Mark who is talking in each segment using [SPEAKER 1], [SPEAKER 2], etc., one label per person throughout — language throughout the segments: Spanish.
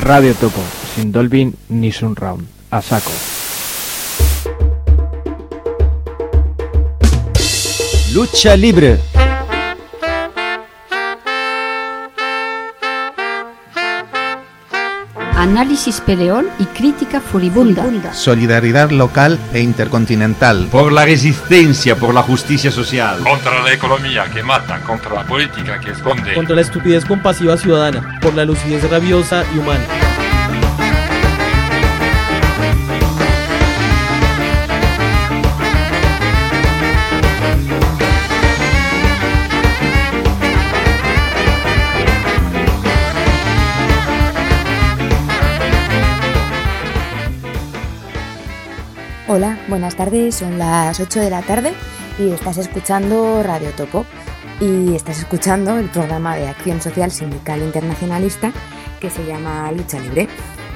[SPEAKER 1] Radio Topo, sin Dolby ni Surround, a saco.
[SPEAKER 2] Lucha libre.
[SPEAKER 3] Análisis peleón y crítica furibunda.
[SPEAKER 4] Solidaridad local e intercontinental.
[SPEAKER 5] Por la resistencia, por la justicia social.
[SPEAKER 6] Contra la economía que mata, contra la política que esconde.
[SPEAKER 7] Contra la estupidez compasiva ciudadana, por la lucidez rabiosa y humana.
[SPEAKER 8] Hola, buenas tardes, son las 8 de la tarde y estás escuchando Radio Topo y estás escuchando el programa de acción social sindical internacionalista que se llama Lucha Libre.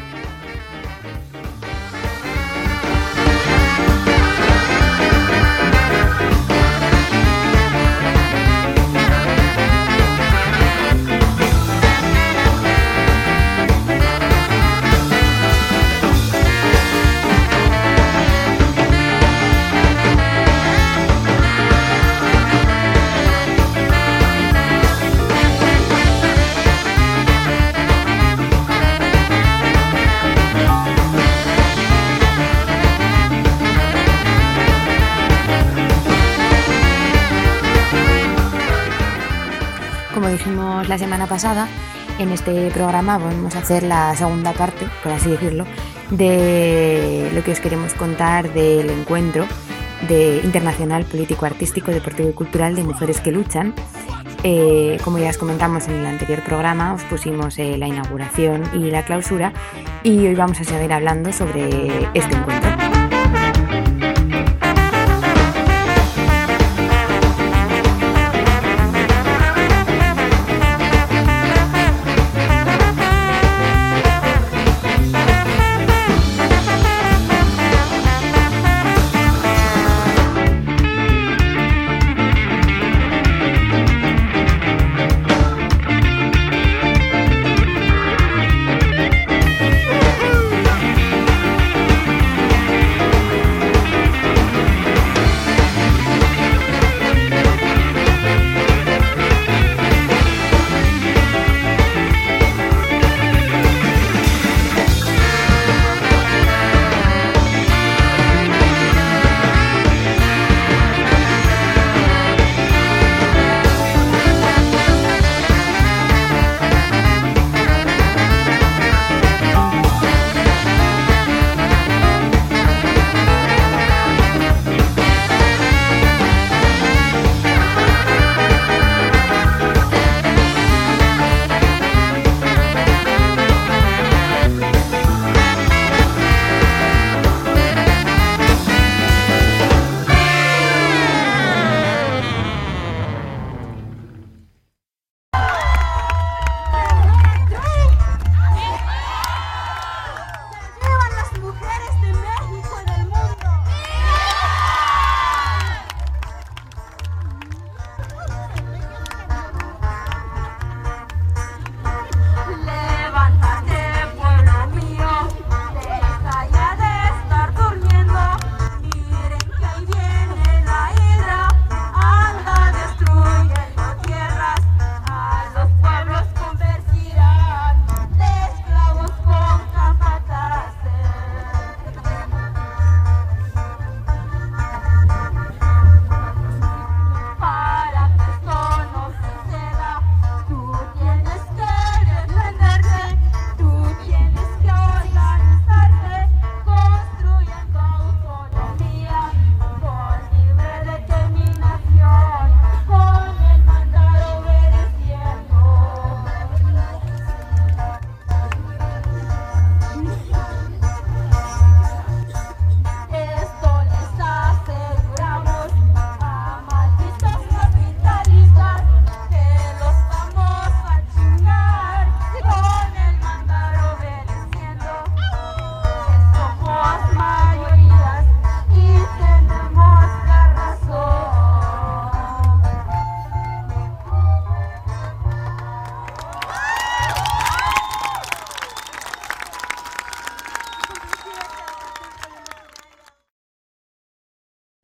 [SPEAKER 8] Como dijimos la semana pasada, en este programa vamos a hacer la segunda parte, por así decirlo, de lo que os queremos contar del encuentro internacional político, artístico, deportivo y cultural de mujeres que luchan. Como ya os comentamos en el anterior programa, os pusimos la inauguración y la clausura y hoy vamos a seguir hablando sobre este encuentro.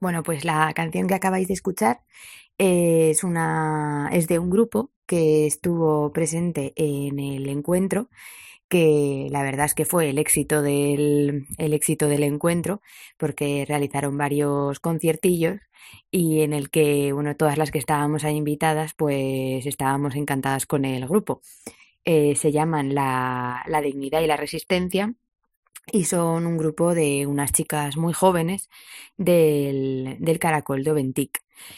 [SPEAKER 8] Bueno, pues la canción que acabáis de escuchar es de un grupo que estuvo presente en el encuentro, que la verdad es que fue el éxito del encuentro, porque realizaron varios conciertillos y en el que, bueno, todas las que estábamos ahí invitadas, pues estábamos encantadas con el grupo. Se llaman La Dignidad y la Resistencia y son un grupo de unas chicas muy jóvenes del Caracol de Oventic.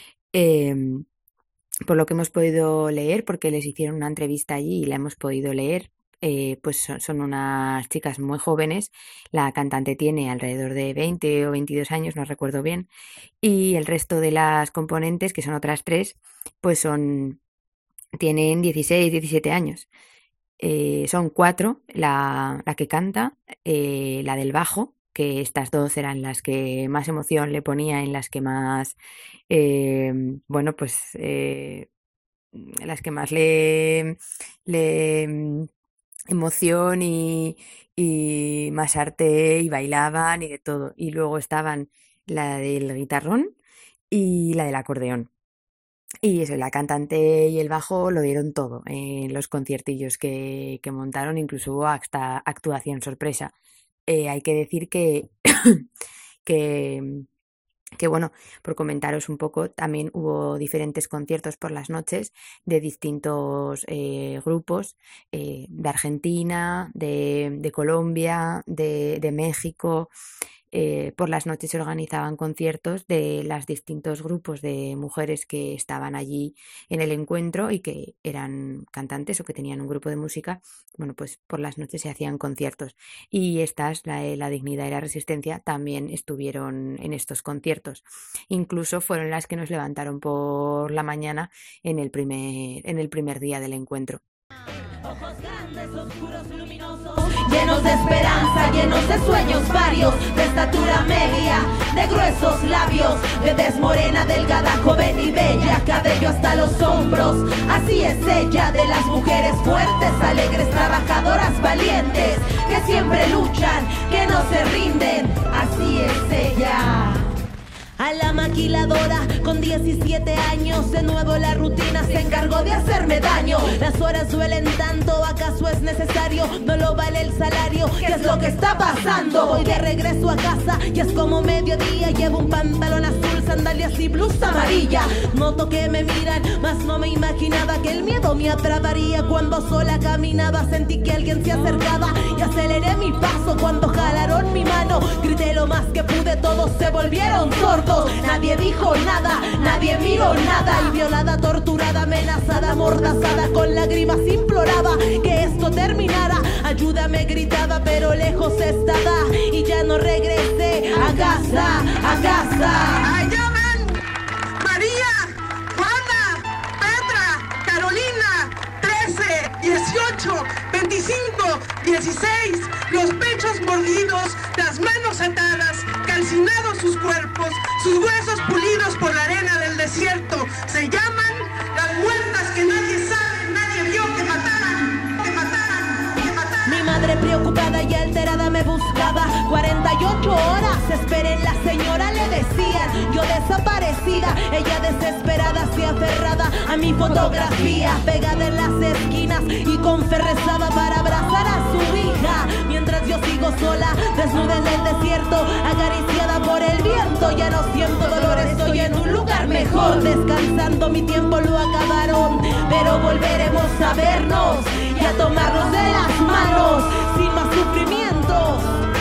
[SPEAKER 8] Por lo que hemos podido leer, porque les hicieron una entrevista allí y la hemos podido leer, pues son unas chicas muy jóvenes. La cantante tiene alrededor de 20 o 22 años, no recuerdo bien, y el resto de las componentes, que son otras 3, pues tienen 16, 17 años. Son 4, la que canta, la del bajo, que estas 2 eran las que más emoción le ponía, en las que más, las que más le emoción y más arte, y bailaban y de todo. Y luego estaban la del guitarrón y la del acordeón. Y eso, la cantante y el bajo lo dieron todo en los conciertillos que montaron, incluso hubo hasta actuación sorpresa. Hay que decir que bueno, por comentaros un poco, también hubo diferentes conciertos por las noches de distintos grupos, de Argentina, de Colombia, de México. Por las noches se organizaban conciertos de los distintos grupos de mujeres que estaban allí en el encuentro y que eran cantantes o que tenían un grupo de música. Bueno, pues por las noches se hacían conciertos y estas, la Dignidad y la Resistencia, también estuvieron en estos conciertos. Incluso fueron las que nos levantaron por la mañana en el primer día del encuentro.
[SPEAKER 9] Ojos grandes, oscuros, luminosos, llenos de esperanza, llenos de sueños varios, de estatura media, de gruesos labios, de tez morena, delgada, joven y bella, cabello hasta los hombros. Así es ella, de las mujeres fuertes, alegres, trabajadoras, valientes, que siempre luchan, que no se rinden. Así es ella. A la maquiladora con 17 años, de nuevo la rutina se encargó de hacerme daño. Las horas duelen tanto, ¿acaso es necesario? No lo vale el salario, ¿qué es lo que está pasando? Voy de regreso a casa y es como mediodía. Llevo un pantalón azul, sandalias y blusa amarilla. Noto que me miran, mas no me imaginaba que el miedo me atraparía. Cuando sola caminaba sentí que alguien se acercaba y aceleré mi paso. Cuando jalaron mi mano grité lo más que pude, todos se volvieron sordos. Nadie dijo nada, nadie miró nada. Y violada, torturada, amenazada, amordazada, con lágrimas imploraba que esto terminara. Ayúdame, gritaba, pero lejos estaba y ya no regresé a casa, a casa.
[SPEAKER 10] ¡Allá ven! María, Juana, Petra, Carolina, 13, 18, 25, 16, los pechos mordidos, las manos atadas, calcinados sus cuerpos, sus huesos pulidos por la arena del desierto. Se llaman las muertas que nadie sabe, nadie vio que mataran, que mataran, que mataran. Mi madre preocupada y alterada me buscaba. 48 horas esperé en la señora, le decían. Yo desaparecida, ella desesperada, se aferrada a mi fotografía, pegada en las esquinas y con fe rezaba para abrazar a su hija. Mientras yo sigo sola, desnuda en el desierto, acariciada por el viento, ya no siento dolor, estoy en un lugar mejor. Descansando, mi tiempo lo acabaron, pero volveremos a vernos y a tomarnos de las manos, sin más sufrimientos.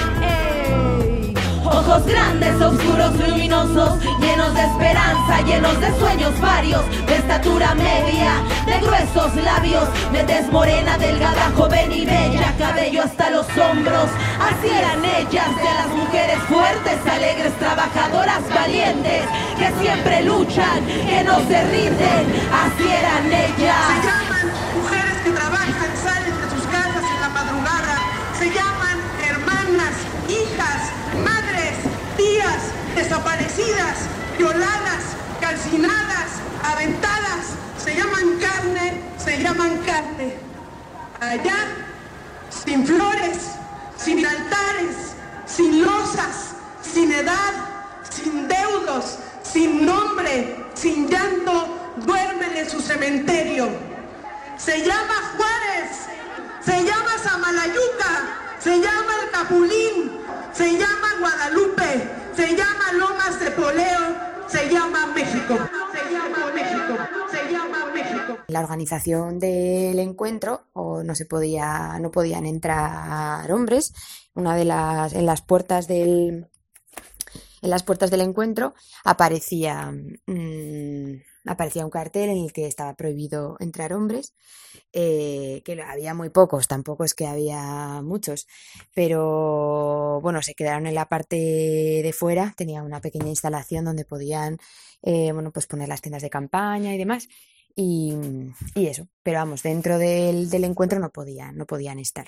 [SPEAKER 10] Ojos grandes, oscuros, luminosos, llenos de esperanza, llenos de sueños varios, de estatura media, de gruesos labios, de tez morena, delgada, joven y bella, cabello hasta los hombros. Así eran ellas, de las mujeres fuertes, alegres, trabajadoras, valientes, que siempre luchan, que no se rinden. Así eran ellas. Se llaman mujeres que trabajan, salen de sus casas en la madrugada. Se llaman hermanas, hijas, madres, tías, desaparecidas, violadas, calcinadas, aventadas. Se llaman carne, se llaman carne. Allá, sin flores, sin altares, sin losas, sin edad, sin sin deudos, sin nombre, sin llanto, duermen en su cementerio. Se llama Juárez, se llama Samalayuca, se llama El Capulín, se llama Guadalupe, se llama Lomas de Poleo, se llama México, se llama México, se llama México.
[SPEAKER 8] La organización del encuentro no podían entrar hombres. En las puertas del encuentro aparecía un cartel en el que estaba prohibido entrar hombres, que había muy pocos, tampoco es que había muchos, pero bueno, se quedaron en la parte de fuera, tenía una pequeña instalación donde podían pues poner las tiendas de campaña y demás, y eso, pero vamos, dentro del encuentro no podían estar.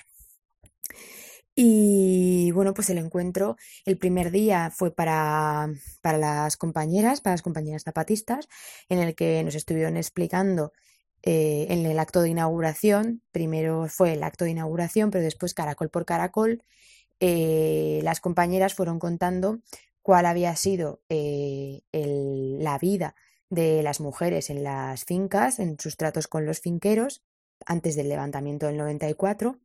[SPEAKER 8] Y bueno, pues el encuentro, el primer día fue para las compañeras zapatistas, en el que nos estuvieron explicando en el acto de inauguración. Primero fue el acto de inauguración, pero después caracol por caracol, las compañeras fueron contando cuál había sido la vida de las mujeres en las fincas, en sus tratos con los finqueros, antes del levantamiento del 94.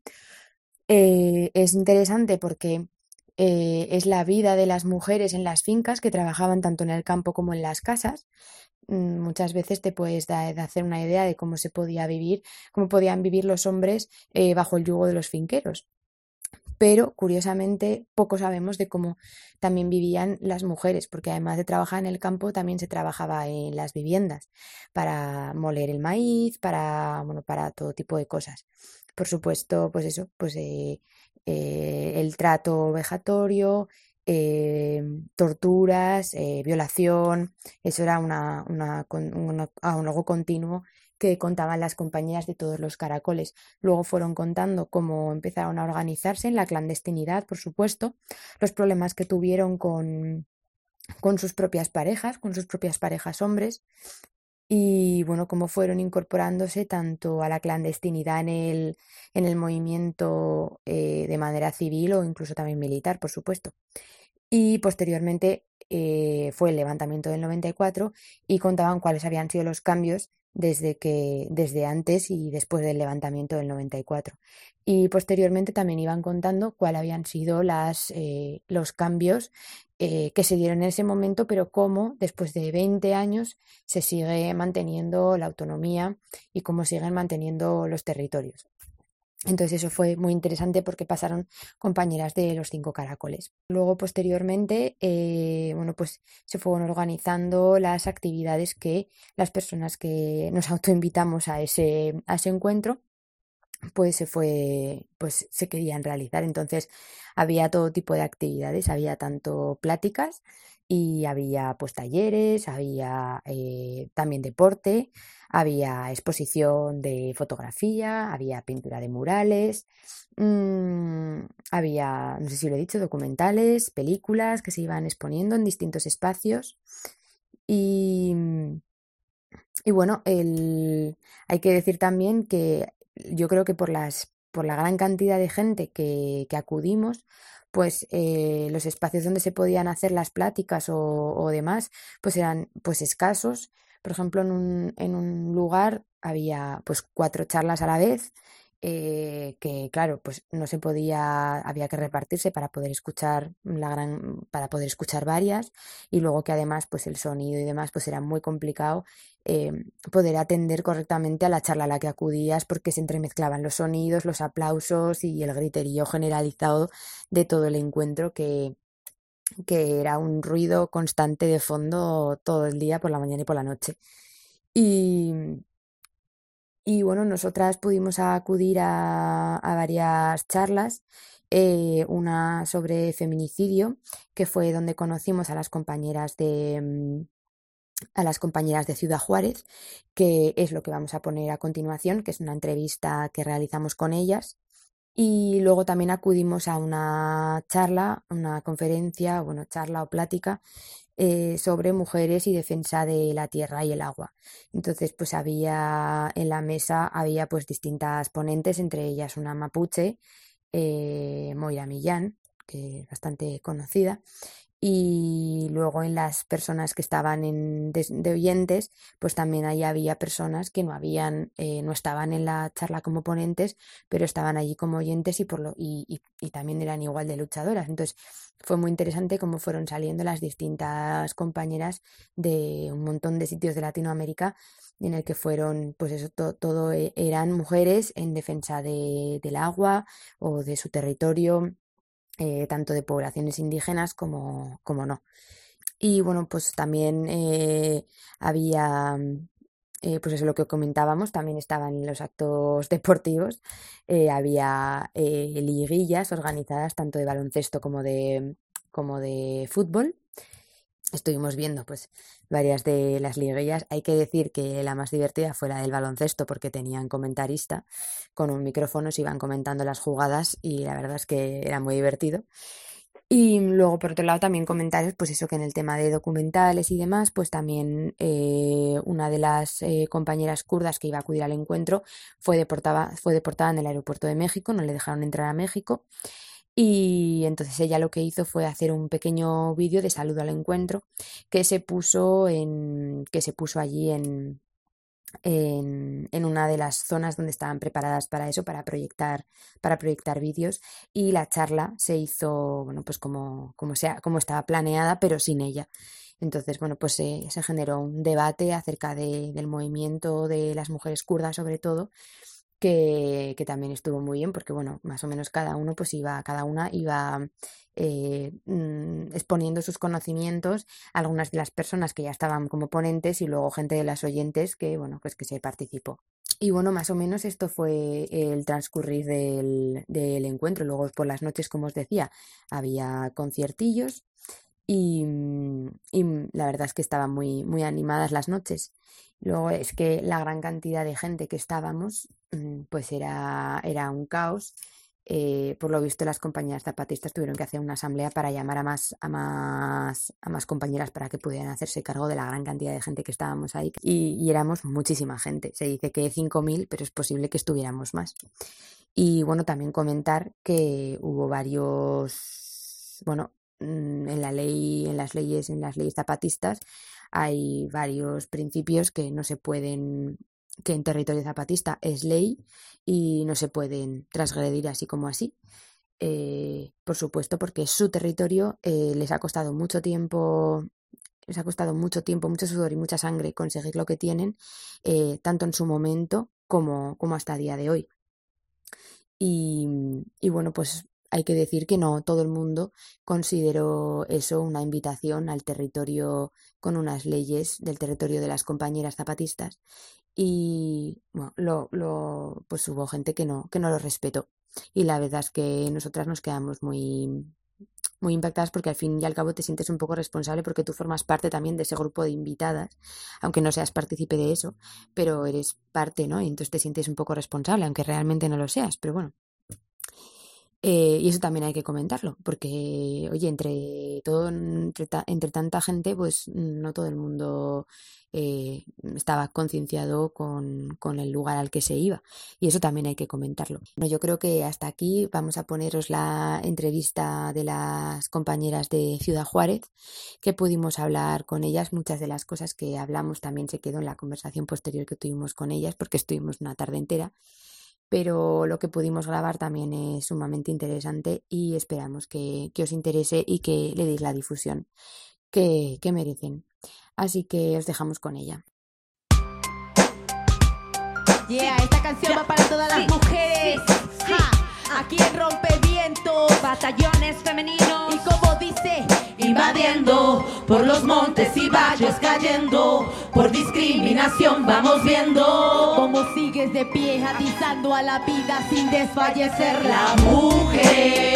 [SPEAKER 8] Es interesante porque es la vida de las mujeres en las fincas que trabajaban tanto en el campo como en las casas. Muchas veces te puedes hacer una idea de cómo podían vivir los hombres bajo el yugo de los finqueros. Pero, curiosamente, poco sabemos de cómo también vivían las mujeres, porque además de trabajar en el campo, también se trabajaba en las viviendas para moler el maíz, para todo tipo de cosas. Por supuesto, pues eso, pues el trato vejatorio, torturas, violación, eso era algo continuo que contaban las compañeras de todos los caracoles. Luego fueron contando cómo empezaron a organizarse en la clandestinidad, por supuesto, los problemas que tuvieron con sus propias parejas hombres, y bueno, cómo fueron incorporándose tanto a la clandestinidad en el movimiento de manera civil o incluso también militar, por supuesto. Y posteriormente fue el levantamiento del 94 y contaban cuáles habían sido los cambios desde antes y después del levantamiento del 94. Y posteriormente también iban contando cuáles habían sido los cambios que se dieron en ese momento, pero cómo después de 20 años se sigue manteniendo la autonomía y cómo siguen manteniendo los territorios. Entonces eso fue muy interesante porque pasaron compañeras de los 5 caracoles. Luego, posteriormente, pues se fueron organizando las actividades que las personas que nos autoinvitamos a ese encuentro, pues se querían realizar. Entonces había todo tipo de actividades, había tanto pláticas y había pues talleres, había también deporte, había exposición de fotografía, había pintura de murales, había, no sé si lo he dicho, documentales, películas que se iban exponiendo en distintos espacios. Y bueno, hay que decir también que yo creo que por la gran cantidad de gente que acudimos, pues los espacios donde se podían hacer las pláticas o demás, pues eran pues escasos. Por ejemplo, en un lugar había pues 4 charlas a la vez, que claro, pues no se podía, había que repartirse para poder escuchar varias, y luego que además pues el sonido y demás pues era muy complicado poder atender correctamente a la charla a la que acudías, porque se entremezclaban los sonidos, los aplausos y el griterío generalizado de todo el encuentro, que era un ruido constante de fondo todo el día, por la mañana y por la noche. Y bueno, nosotras pudimos acudir a varias charlas, una sobre feminicidio, que fue donde conocimos a las compañeras de Ciudad Juárez, que es lo que vamos a poner a continuación, que es una entrevista que realizamos con ellas. Y luego también acudimos a una charla, una conferencia, charla o plática sobre mujeres y defensa de la tierra y el agua. Entonces, pues en la mesa había pues distintas ponentes, entre ellas una mapuche, Moira Millán, que es bastante conocida, Y luego en las personas que estaban de oyentes, pues también ahí había personas que no estaban en la charla como ponentes, pero estaban allí como oyentes y también eran igual de luchadoras. Entonces fue muy interesante cómo fueron saliendo las distintas compañeras de un montón de sitios de Latinoamérica, en el que fueron, pues eso, todo eran mujeres en defensa del agua o de su territorio, tanto de poblaciones indígenas como no. Y bueno, pues también había, pues eso, lo que comentábamos, también estaban los actos deportivos, había liguillas organizadas tanto de baloncesto como de fútbol. Estuvimos viendo pues varias de las liguillas. Hay que decir que la más divertida fue la del baloncesto, porque tenían comentarista con un micrófono, se iban comentando las jugadas y la verdad es que era muy divertido. Y luego, por otro lado, también comentarios, pues eso, que en el tema de documentales y demás, pues también una de las compañeras kurdas que iba a acudir al encuentro fue deportada en el aeropuerto de México, no le dejaron entrar a México. Y entonces ella lo que hizo fue hacer un pequeño vídeo de saludo al encuentro que se puso allí en una de las zonas donde estaban preparadas para eso, para proyectar vídeos, y la charla se hizo, bueno, pues como estaba planeada, pero sin ella. Entonces, bueno, pues se generó un debate acerca del movimiento de las mujeres kurdas, sobre todo, que también estuvo muy bien, porque bueno, más o menos cada una iba exponiendo sus conocimientos, algunas de las personas que ya estaban como ponentes y luego gente de las oyentes que, bueno, pues que se participó. Y bueno, más o menos esto fue el transcurrir del encuentro. Luego por las noches, como os decía, había conciertillos y la verdad es que estaban muy, muy animadas las noches. Luego es que la gran cantidad de gente que estábamos, pues era un caos. Por lo visto, las compañeras zapatistas tuvieron que hacer una asamblea para llamar a más compañeras para que pudieran hacerse cargo de la gran cantidad de gente que estábamos ahí. Y éramos muchísima gente. Se dice que 5.000, pero es posible que estuviéramos más. Y bueno, también comentar que hubo varios, bueno, en las leyes zapatistas hay varios principios que no se pueden, que en territorio zapatista es ley y no se pueden transgredir así como así. Por supuesto, porque es su territorio, les ha costado mucho tiempo, mucho sudor y mucha sangre conseguir lo que tienen, tanto en su momento como hasta el día de hoy. Y bueno, pues hay que decir que no todo el mundo consideró eso una invitación al territorio con unas leyes del territorio de las compañeras zapatistas, y bueno, pues hubo gente que no lo respetó, y la verdad es que nosotras nos quedamos muy, muy impactadas, porque al fin y al cabo te sientes un poco responsable porque tú formas parte también de ese grupo de invitadas, aunque no seas partícipe de eso, pero eres parte, ¿no? Y entonces te sientes un poco responsable, aunque realmente no lo seas, pero bueno. Y eso también hay que comentarlo, porque, oye, entre tanta gente, pues no todo el mundo estaba concienciado con el lugar al que se iba, y eso también hay que comentarlo. Bueno, yo creo que hasta aquí vamos a poneros la entrevista de las compañeras de Ciudad Juárez, que pudimos hablar con ellas. Muchas de las cosas que hablamos también se quedó en la conversación posterior que tuvimos con ellas, porque estuvimos una tarde entera. Pero lo que pudimos grabar también es sumamente interesante y esperamos que os interese y que le deis la difusión que merecen. Así que os dejamos con ella.
[SPEAKER 9] Yeah, esta canción va para todas las mujeres. Aquí en Rompevientos, batallones femeninos. Y como dice, invadiendo por los montes y valles, cayendo por discriminación, vamos viendo cómo sigues de pie, atizando a la vida sin desfallecer la mujer.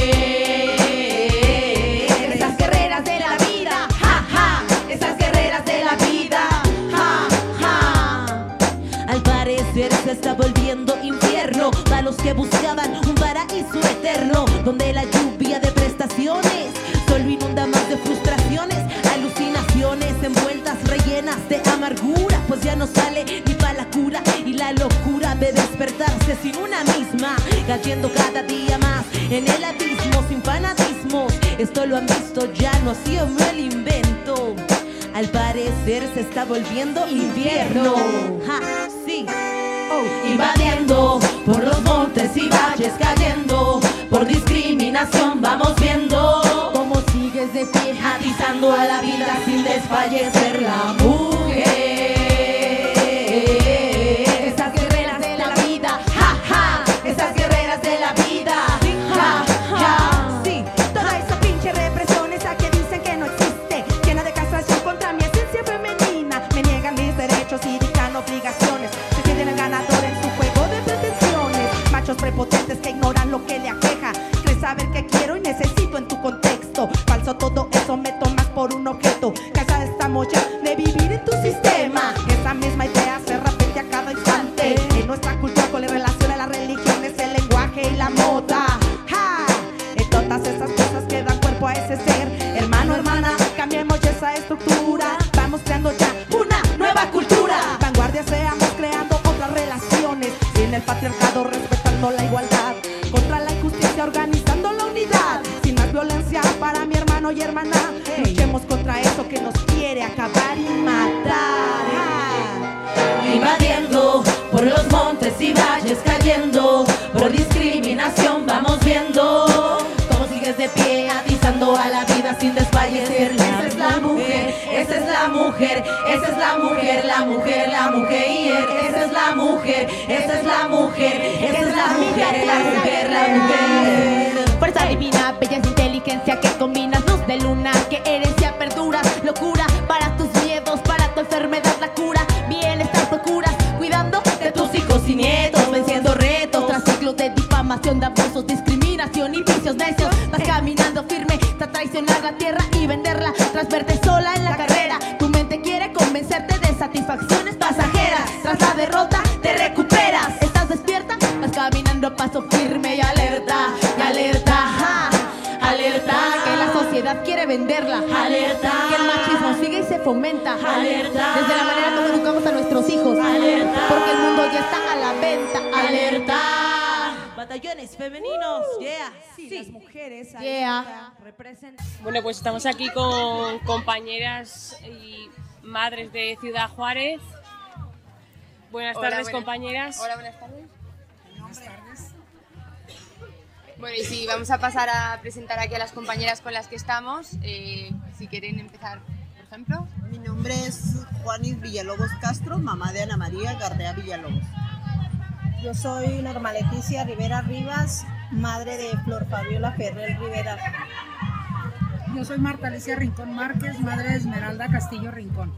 [SPEAKER 9] Esas guerreras de la vida, ja, ja, esas guerreras de la vida, ja, ja. Al parecer se está volviendo infierno para los que buscaban un paraíso eterno, donde la lluvia de prestaciones solo inunda más de frustraciones, alucinaciones envueltas, rellenas de amargura, pues ya no sale ni pa' la cura, y la locura de despertarse sin una misma, cayendo cada día más en el abismo, sin fanatismos, Esto lo han visto ya, no ha sido el invento. Al parecer se está volviendo invierno. Ja, sí. Invadiendo por los montes y valles, cayendo por discriminación, vamos viendo cómo sigues de pie, atizando a la vida sin desfallecer la mujer. Esas guerreras de la vida, ja, ja, esas guerreras de la vida, ja, ja, sí.
[SPEAKER 10] Toda esa pinche represión, esa que dicen que no existe, llena de castración contra mi esencia femenina. Me niegan mis derechos y dictan obligaciones. Se sienten el ganador en su juego de pretensiones. Machos prepotentes que ignoran lo que le aqueja. Crees saber que quiero y necesito en tu contexto. Falso todo eso, me tomas por un objeto. Cansada estamos ya de vivir en tu sistema. Esa misma idea se repite a cada instante. En nuestra cultura con la relación a las religiones, el lenguaje y la moda. ¡Ja! En todas esas cosas que dan cuerpo a ese ser. Hermano, hermana, cambiemos ya esa estructura. Vamos creando ya una nueva cultura. Vanguardia seamos creando otras relaciones. Sin el patriarcado, respetando la igualdad. Contra la injusticia, organizando la unidad. Sin más violencia para mi hermano y hermana. Luchemos contra eso que nos quiere acabar y matar.
[SPEAKER 9] Invadiendo por los montes y valles, cayendo por discriminación, vamos viendo cómo sigues de pie, atizando a la vida sin desfallecer. Esa es la mujer, esa es la mujer, esa es la mujer, la mujer, la mujer. Esa es la mujer, esa es la mujer, esa es la mujer, la mujer, la mujer.
[SPEAKER 11] Fuerza divina, bella inteligencia que combinas, luz de luna, que herencia perdura, locura para tus miedos, para tu enfermedad la cura, bienestar procuras, cuidando
[SPEAKER 9] de tus hijos y nietos, venciendo retos
[SPEAKER 11] tras ciclos de difamación, de abusos, discriminación y vicios necios. Vas caminando firme tras traicionar la tierra y venderla, tras verte sola en la carrera. Tu mente quiere convencerte de satisfacciones pasajeras. Tras la derrota te recuperas. Estás despierta, vas caminando a paso firme y alerta, ja, alerta, que la sociedad quiere venderla,
[SPEAKER 9] alerta,
[SPEAKER 11] que el machismo sigue y se fomenta,
[SPEAKER 9] alerta,
[SPEAKER 11] desde la manera como educamos a nuestros hijos,
[SPEAKER 9] alerta,
[SPEAKER 11] porque el mundo ya está a la venta,
[SPEAKER 9] alerta. Batallones femeninos, yeah,
[SPEAKER 10] sí, las mujeres
[SPEAKER 11] yeah.
[SPEAKER 10] representan.
[SPEAKER 12] Bueno, pues estamos aquí con compañeras y madres de Ciudad Juárez. Buenas tardes, compañeras.
[SPEAKER 13] Hola, buenas tardes. Buenas tardes. Bueno, y sí, vamos a pasar a presentar aquí a las compañeras con las que estamos. Si quieren empezar, por ejemplo.
[SPEAKER 14] Mi nombre es Juanis Villalobos Castro, mamá de Ana María Gardea Villalobos.
[SPEAKER 15] Yo soy Norma Leticia Rivera Rivas, madre de Flor Fabiola Ferrer Rivera.
[SPEAKER 16] Yo soy Marta Alicia Rincón Márquez, madre de Esmeralda Castillo Rincón.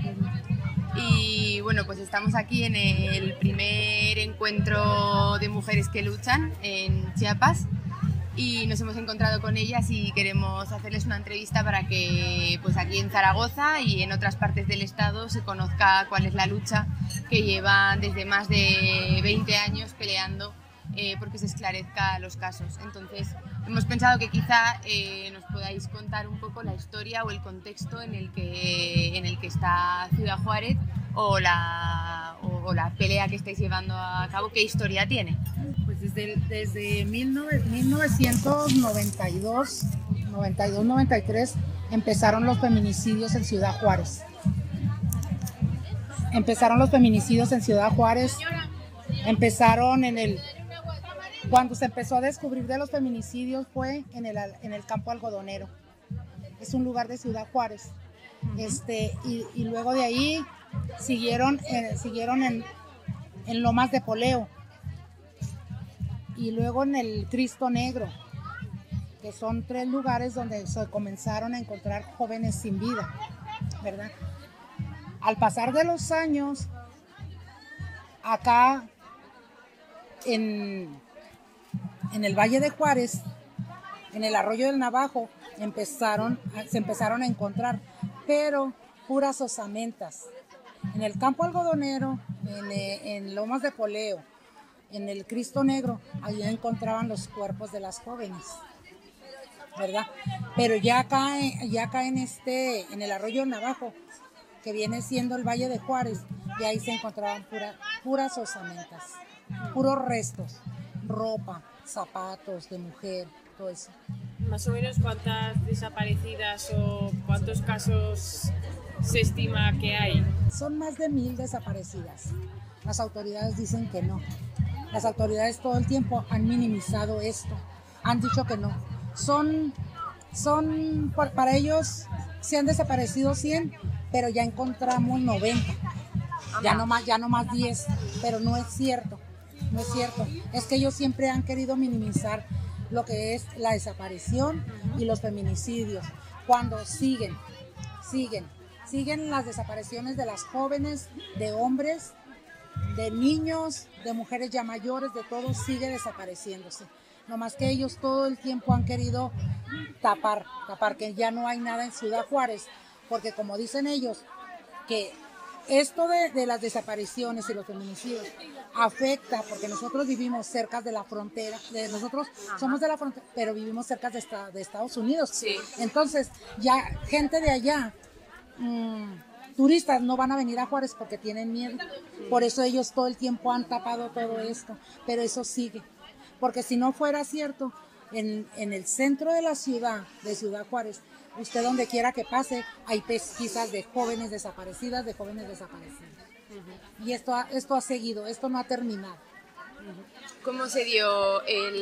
[SPEAKER 13] Y bueno, pues estamos aquí en el primer encuentro de mujeres que luchan en Chiapas y nos hemos encontrado con ellas y queremos hacerles una entrevista para que pues aquí en Zaragoza y en otras partes del estado se conozca cuál es la lucha que llevan desde más de 20 años peleando porque se esclarezca los casos. Entonces hemos pensado que quizá nos podáis contar un poco la historia o el contexto en el que está Ciudad Juárez o la pelea que estáis llevando a cabo. ¿Qué historia tiene?
[SPEAKER 16] Pues desde 1992, 92-93 empezaron los feminicidios en Ciudad Juárez. Cuando se empezó a descubrir de los feminicidios fue en el campo algodonero. Es un lugar de Ciudad Juárez. Y luego de ahí siguieron en Lomas de Poleo. Y luego en el Cristo Negro, que son 3 lugares donde se comenzaron a encontrar jóvenes sin vida, ¿verdad? Al pasar de los años, acá en el Valle de Juárez, en el Arroyo del Navajo, se empezaron a encontrar, pero puras osamentas. En el campo algodonero, en Lomas de Poleo, en el Cristo Negro, allí encontraban los cuerpos de las jóvenes, ¿verdad? Pero ya acá en el Arroyo del Navajo, que viene siendo el Valle de Juárez, y ahí se encontraban puras osamentas, puros restos, ropa, zapatos de mujer, todo eso.
[SPEAKER 12] Más o menos, ¿cuántas desaparecidas o cuántos casos se estima que hay?
[SPEAKER 16] Son más de 1000 desaparecidas. Las autoridades dicen que no. Las autoridades todo el tiempo han minimizado esto. Han dicho que no. Para ellos se han desaparecido 100, pero ya encontramos 90. Ya no más 10, pero no es cierto. No es cierto. Es que ellos siempre han querido minimizar lo que es la desaparición y los feminicidios. Cuando siguen las desapariciones de las jóvenes, de hombres, de niños, de mujeres ya mayores, de todos sigue desapareciéndose. No más que ellos todo el tiempo han querido tapar que ya no hay nada en Ciudad Juárez, porque como dicen ellos, que esto de las desapariciones y los feminicidios afecta, porque nosotros vivimos cerca de la frontera, nosotros somos de la frontera, pero vivimos cerca de Estados Unidos. Sí. Entonces, ya gente de allá, turistas no van a venir a Juárez porque tienen miedo. Por eso ellos todo el tiempo han tapado todo esto, pero eso sigue. Porque si no fuera cierto, en el centro de la ciudad, de Ciudad Juárez, usted donde quiera que pase, hay pesquisas de jóvenes desaparecidas, Y esto ha seguido, esto no ha terminado.
[SPEAKER 13] ¿Cómo se dio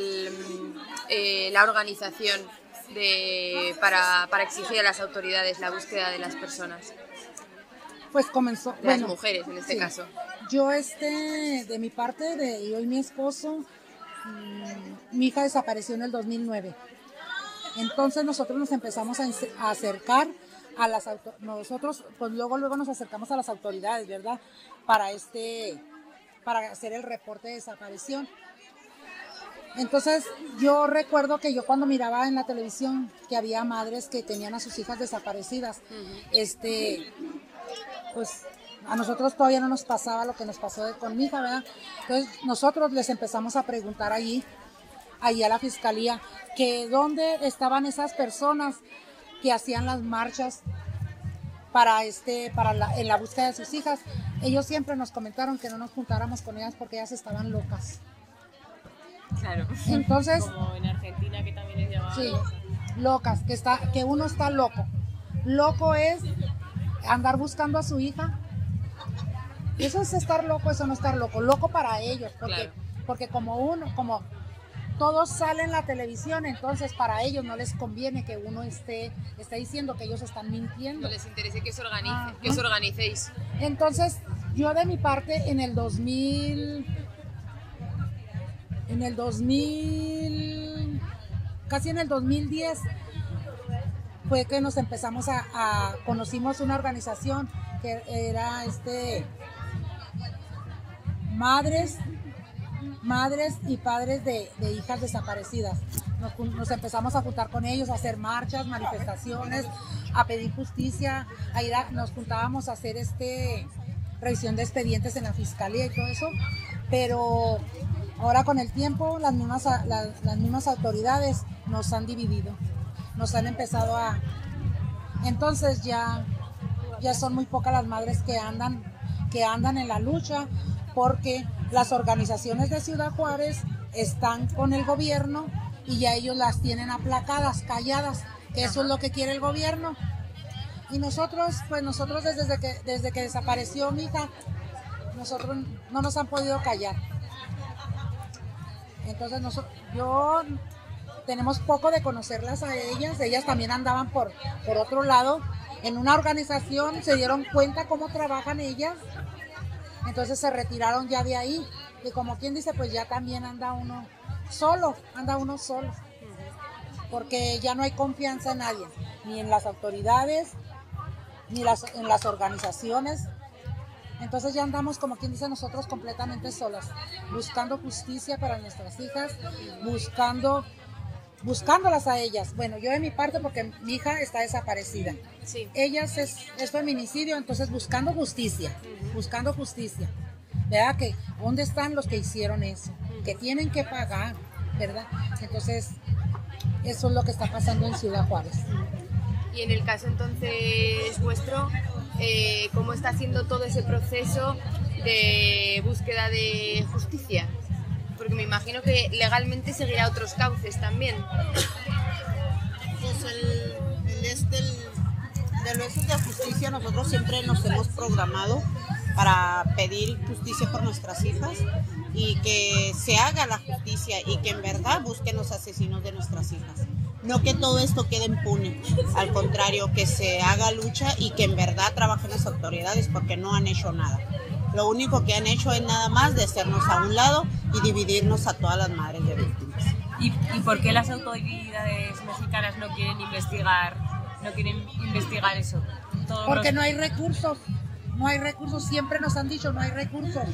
[SPEAKER 13] la organización para exigir a las autoridades la búsqueda de las personas?
[SPEAKER 16] Pues comenzó...
[SPEAKER 13] Las mujeres, en este caso.
[SPEAKER 16] Yo, de mi parte, yo y mi esposo, mi hija desapareció en el 2009. Entonces nosotros nos empezamos a acercar a las autoridades. Nosotros, pues luego nos acercamos a las autoridades, ¿verdad? Para hacer el reporte de desaparición. Entonces yo recuerdo que yo cuando miraba en la televisión que había madres que tenían a sus hijas desaparecidas, pues a nosotros todavía no nos pasaba lo que nos pasó con mi hija, ¿verdad? Entonces nosotros les empezamos a preguntar allí a la fiscalía que dónde estaban esas personas que hacían las marchas en la búsqueda de sus hijas. Ellos siempre nos comentaron que no nos juntáramos con ellas porque ellas estaban locas.
[SPEAKER 12] Claro.
[SPEAKER 16] Entonces,
[SPEAKER 12] como en Argentina, que también les llamaban.
[SPEAKER 16] Sí, locas, que uno está loco. Loco es andar buscando a su hija. Eso es estar loco, eso no estar loco. Loco para ellos, porque como todos salen en la televisión, entonces para ellos no les conviene que uno esté diciendo que ellos están mintiendo.
[SPEAKER 13] No les interesa que os organicéis.
[SPEAKER 16] Entonces, yo de mi parte en el 2000, casi en el 2010, fue que nos empezamos conocimos una organización que era madres y padres de hijas desaparecidas. Nos empezamos a juntar con ellos, a hacer marchas, manifestaciones, a pedir justicia, nos juntábamos a hacer revisión de expedientes en la fiscalía y todo eso, pero ahora con el tiempo las mismas autoridades nos han dividido, nos han empezado entonces ya son muy pocas las madres que andan en la lucha, porque las organizaciones de Ciudad Juárez están con el gobierno y ya ellos las tienen aplacadas, calladas, que eso es lo que quiere el gobierno. Y nosotros desde que desapareció mi hija, nosotros no nos han podido callar. Entonces tenemos poco de conocerlas a ellas también andaban por otro lado, en una organización, se dieron cuenta cómo trabajan ellas, entonces se retiraron ya de ahí, y como quien dice, pues ya también anda uno solo, porque ya no hay confianza en nadie, ni en las autoridades, ni en las organizaciones. Entonces ya andamos, como quien dice, nosotros completamente solas, buscando justicia para nuestras hijas, buscándolas a ellas. Bueno, yo de mi parte, porque mi hija está desaparecida. Sí. Ellas es feminicidio, entonces buscando justicia. ¿Verdad? Que ¿dónde están los que hicieron eso? Que tienen que pagar, ¿verdad? Entonces, eso es lo que está pasando en Ciudad Juárez.
[SPEAKER 13] Y en el caso entonces vuestro, ¿cómo está haciendo todo ese proceso de búsqueda de justicia? Porque me imagino que legalmente seguirá otros cauces también.
[SPEAKER 14] Pues de los hechos de justicia, nosotros siempre nos hemos programado para pedir justicia por nuestras hijas y que se haga la justicia y que en verdad busquen los asesinos de nuestras hijas. No que todo esto quede impune, al contrario, que se haga lucha y que en verdad trabajen las autoridades porque no han hecho nada. Lo único que han hecho es nada más de hacernos a un lado y dividirnos a todas las madres de víctimas.
[SPEAKER 12] ¿Y por qué las autoridades mexicanas no quieren investigar eso?
[SPEAKER 16] Porque no hay recursos, siempre nos han dicho no hay recursos.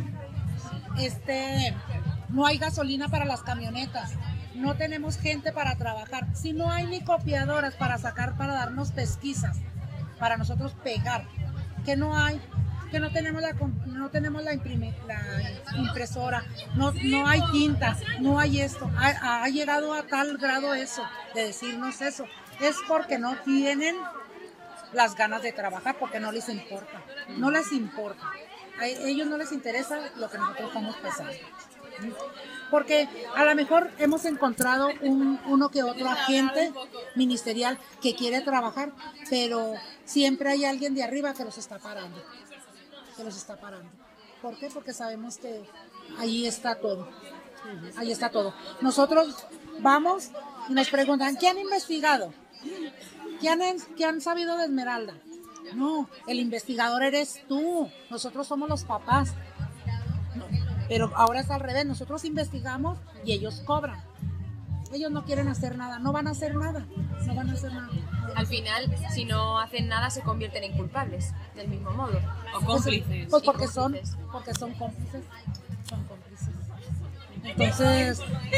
[SPEAKER 16] No hay gasolina para las camionetas, no tenemos gente para trabajar, si no hay ni copiadoras para darnos pesquisas, para nosotros pegar, que no hay, que no tenemos la impresora, no hay tintas, no hay esto, ha llegado a tal grado eso, de decirnos eso, es porque no tienen las ganas de trabajar, porque no les importa, a ellos no les interesa lo que nosotros estamos pasando. Porque a lo mejor hemos encontrado uno que otro agente ministerial que quiere trabajar, pero siempre hay alguien de arriba que los está parando. ¿Por qué? Porque sabemos que ahí está todo. Nosotros vamos y nos preguntan, ¿qué han investigado? ¿Qué han sabido de Esmeralda? No, el investigador eres tú, nosotros somos los papás. No, pero ahora es al revés, nosotros investigamos y ellos cobran. Ellos no quieren hacer nada, no van a hacer nada.
[SPEAKER 13] Al final, si no hacen nada, se convierten en culpables, del mismo modo.
[SPEAKER 12] O cómplices.
[SPEAKER 16] Pues porque son cómplices. Entonces,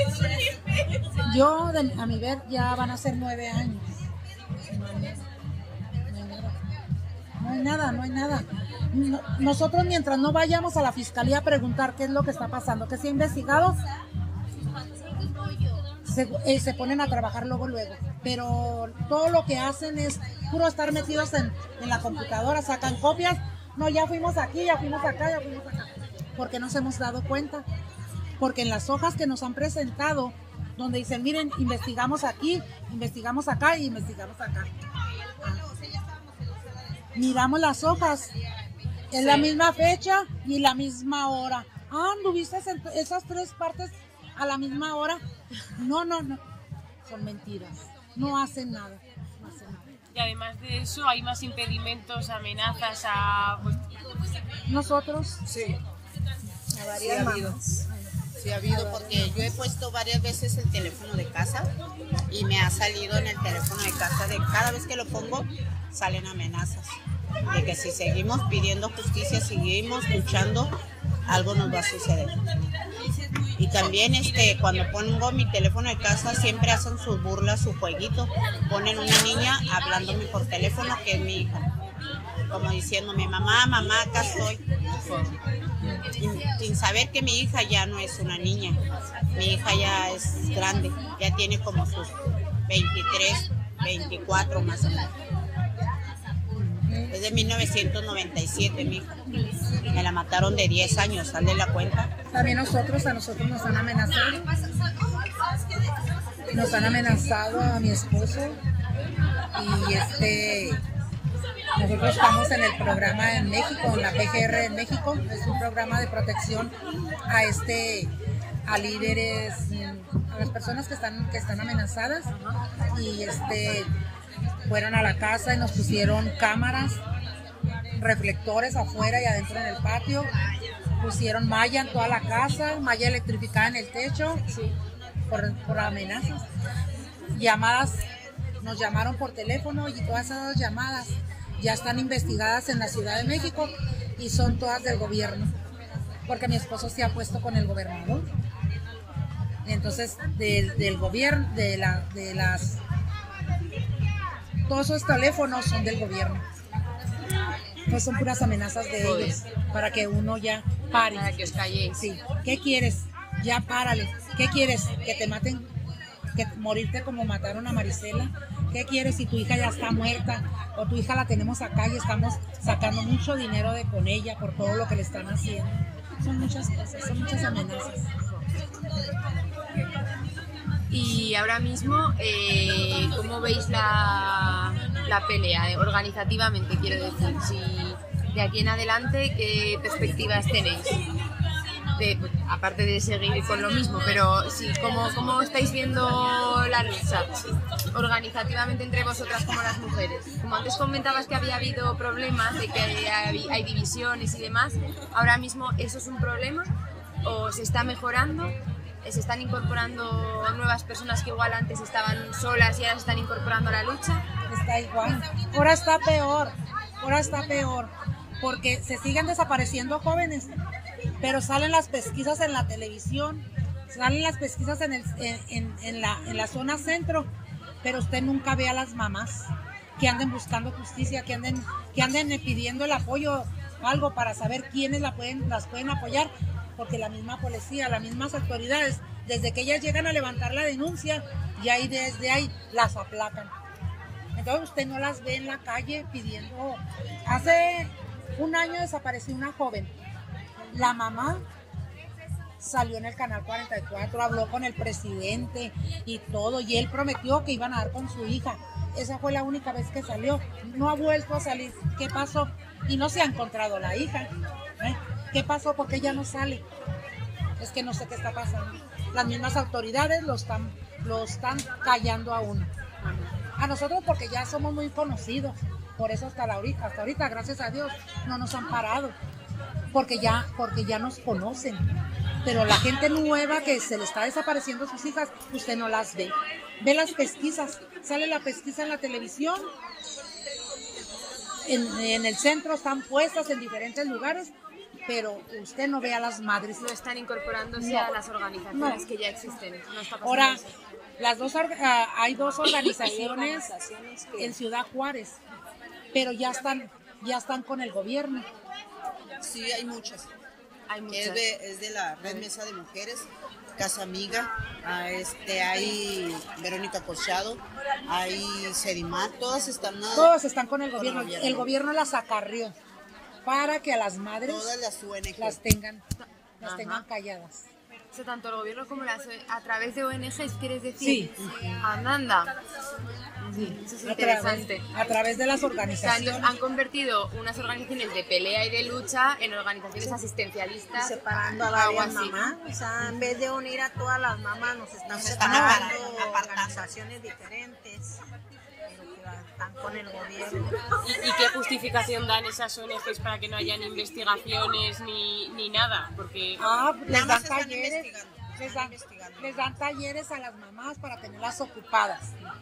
[SPEAKER 16] yo, a mi ver, ya van a ser 9 años. No hay nada. Nosotros, mientras no vayamos a la fiscalía a preguntar qué es lo que está pasando, que se ha investigado, se ponen a trabajar luego. Pero todo lo que hacen es puro estar metidos en la computadora, sacan copias. No, ya fuimos aquí, ya fuimos acá. Porque nos hemos dado cuenta. Porque en las hojas que nos han presentado, donde dicen, miren, investigamos aquí, investigamos acá y investigamos acá. Miramos las hojas, es la misma fecha y la misma hora. ¿Anduviste en esas 3 partes a la misma hora? No. Son mentiras. No hacen nada.
[SPEAKER 12] Y además de eso, hay más impedimentos, amenazas a...
[SPEAKER 16] Nosotros.
[SPEAKER 14] Sí. Sí ha habido, porque yo he puesto varias veces el teléfono de casa y me ha salido en el teléfono de casa de cada vez que lo pongo salen amenazas de que si seguimos pidiendo justicia, seguimos luchando, algo nos va a suceder. Y también cuando pongo mi teléfono de casa siempre hacen sus burlas, su jueguito, ponen una niña hablándome por teléfono que es mi hija, como diciéndome mamá, acá estoy. Sin saber que mi hija ya no es una niña, mi hija ya es grande, ya tiene como sus 23, 24 más o menos. Es de 1997 mi hija, me la mataron de 10 años, sal de la cuenta.
[SPEAKER 16] También a nosotros nos han amenazado, a mi esposo y nosotros estamos en el programa en México, en la PGR en México, es un programa de protección a líderes, a las personas que están amenazadas y fueron a la casa y nos pusieron cámaras, reflectores afuera y adentro en el patio, pusieron malla en toda la casa, malla electrificada en el techo, por amenazas, llamadas, nos llamaron por teléfono y todas esas llamadas ya están investigadas en la Ciudad de México y son todas del gobierno, porque mi esposo se ha puesto con el gobernador. Entonces, del gobierno, todos esos teléfonos son del gobierno. Entonces son puras amenazas de ellos, para que uno ya pare.
[SPEAKER 13] Para que os calléis.
[SPEAKER 16] Sí. ¿Qué quieres? Ya párale. ¿Qué quieres? ¿Que te maten? ¿Que morirte como mataron a Marisela? ¿Qué quieres si tu hija ya está muerta? O tu hija la tenemos acá y estamos sacando mucho dinero con ella por todo lo que le están haciendo. Son muchas cosas, son muchas amenazas.
[SPEAKER 13] Y Y ahora mismo, ¿cómo veis la pelea organizativamente? Quiero decir, si de aquí en adelante, ¿qué perspectivas tenéis? Aparte de seguir con lo mismo, pero sí, ¿cómo estáis viendo la lucha organizativamente entre vosotras como las mujeres? Como antes comentabas que había habido problemas, de que hay divisiones y demás, ¿ahora mismo eso es un problema o se está mejorando? ¿Se están incorporando nuevas personas que igual antes estaban solas y ahora se están incorporando a la lucha?
[SPEAKER 16] Está igual, ahora está peor, porque se siguen desapareciendo jóvenes. Pero salen las pesquisas en la televisión, salen las pesquisas en la zona centro, pero usted nunca ve a las mamás que anden buscando justicia, que anden pidiendo el apoyo, algo para saber quiénes las pueden apoyar, porque la misma policía, las mismas autoridades, desde que ellas llegan a levantar la denuncia, y ahí desde ahí las aplacan. Entonces usted no las ve en la calle pidiendo. Hace un año desapareció una joven. La mamá salió en el canal 44, habló con el presidente y todo, y él prometió que iban a dar con su hija. Esa fue la única vez que salió, no ha vuelto a salir. ¿Qué pasó? Y no se ha encontrado la hija. ¿Qué pasó? ¿Por qué ella no sale? Es que no sé qué está pasando. Las mismas autoridades lo están callando a uno. A nosotros porque ya somos muy conocidos, por eso hasta ahorita, gracias a Dios, no nos han parado. Porque ya nos conocen, pero la gente nueva que se le está desapareciendo sus hijas, usted no las ve. Ve las pesquisas, sale la pesquisa en la televisión, en el centro están puestas en diferentes lugares, pero usted no ve a las madres.
[SPEAKER 13] No están incorporándose a las organizaciones que ya existen. No está pasando
[SPEAKER 16] ahora,
[SPEAKER 13] eso.
[SPEAKER 16] Hay dos organizaciones en Ciudad Juárez, pero ya están con el gobierno.
[SPEAKER 14] Sí, hay muchas. Es de la Red Mesa de Mujeres, Casa Amiga, hay Verónica Cochado, hay Sedimar, todas están
[SPEAKER 16] con el gobierno. El gobierno las acarrió para que a las madres
[SPEAKER 14] todas las ONG
[SPEAKER 16] las tengan calladas.
[SPEAKER 13] O sea, tanto el gobierno como a través de ONGs, ¿quieres decir? Sí. Anda. Sí, eso es interesante.
[SPEAKER 16] A través de las organizaciones.
[SPEAKER 13] O sea, han convertido unas organizaciones de pelea y de lucha en organizaciones asistencialistas.
[SPEAKER 15] Separando a varias mamás. O sea, en vez de unir a todas las mamás, nos están separando organizaciones diferentes. Están con el gobierno.
[SPEAKER 12] ¿Y qué justificación dan esas ONGs para que no hayan investigaciones ni nada? Porque
[SPEAKER 16] les dan talleres. Les dan talleres a las mamás para tenerlas ocupadas.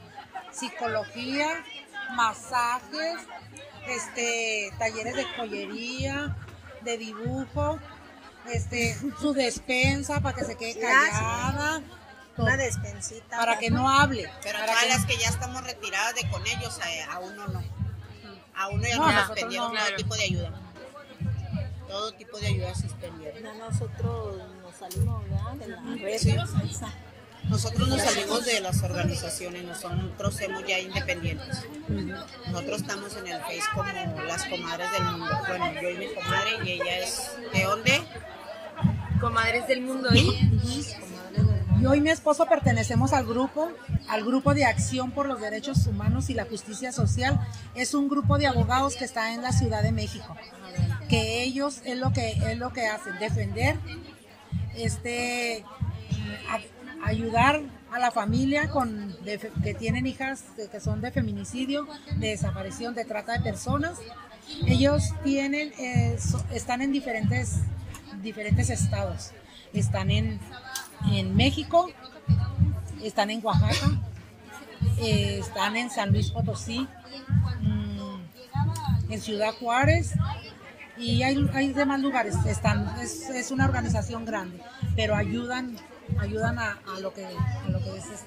[SPEAKER 16] Psicología, masajes, talleres de joyería, de dibujo, su despensa para que se quede callada.
[SPEAKER 15] Una despensita.
[SPEAKER 16] Para que no hable.
[SPEAKER 14] Pero todas las que ya estamos retiradas de con ellos, a uno no. A uno ya nos suspendieron todo tipo de ayuda. Todo tipo de ayuda suspendieron.
[SPEAKER 15] Nosotros nos salimos de la red.
[SPEAKER 14] Sí. Nosotros nos salimos de las organizaciones, nosotros somos ya independientes. Nosotros estamos en el Face como las comadres del mundo. Bueno, yo y mi comadre, y ella es ¿de dónde?
[SPEAKER 13] Comadres del mundo, ¿y?
[SPEAKER 16] Yo y mi esposo pertenecemos al grupo de Acción por los Derechos Humanos y la Justicia Social. Es un grupo de abogados que está en la Ciudad de México, que ellos es lo que hacen, defender, ayudar a la familia que tienen hijas que son de feminicidio, de desaparición, de trata de personas. Ellos están en diferentes estados. Están en México, están en Oaxaca, están en San Luis Potosí, en Ciudad Juárez, y hay demás lugares. Es una organización grande, pero ayudan a lo que es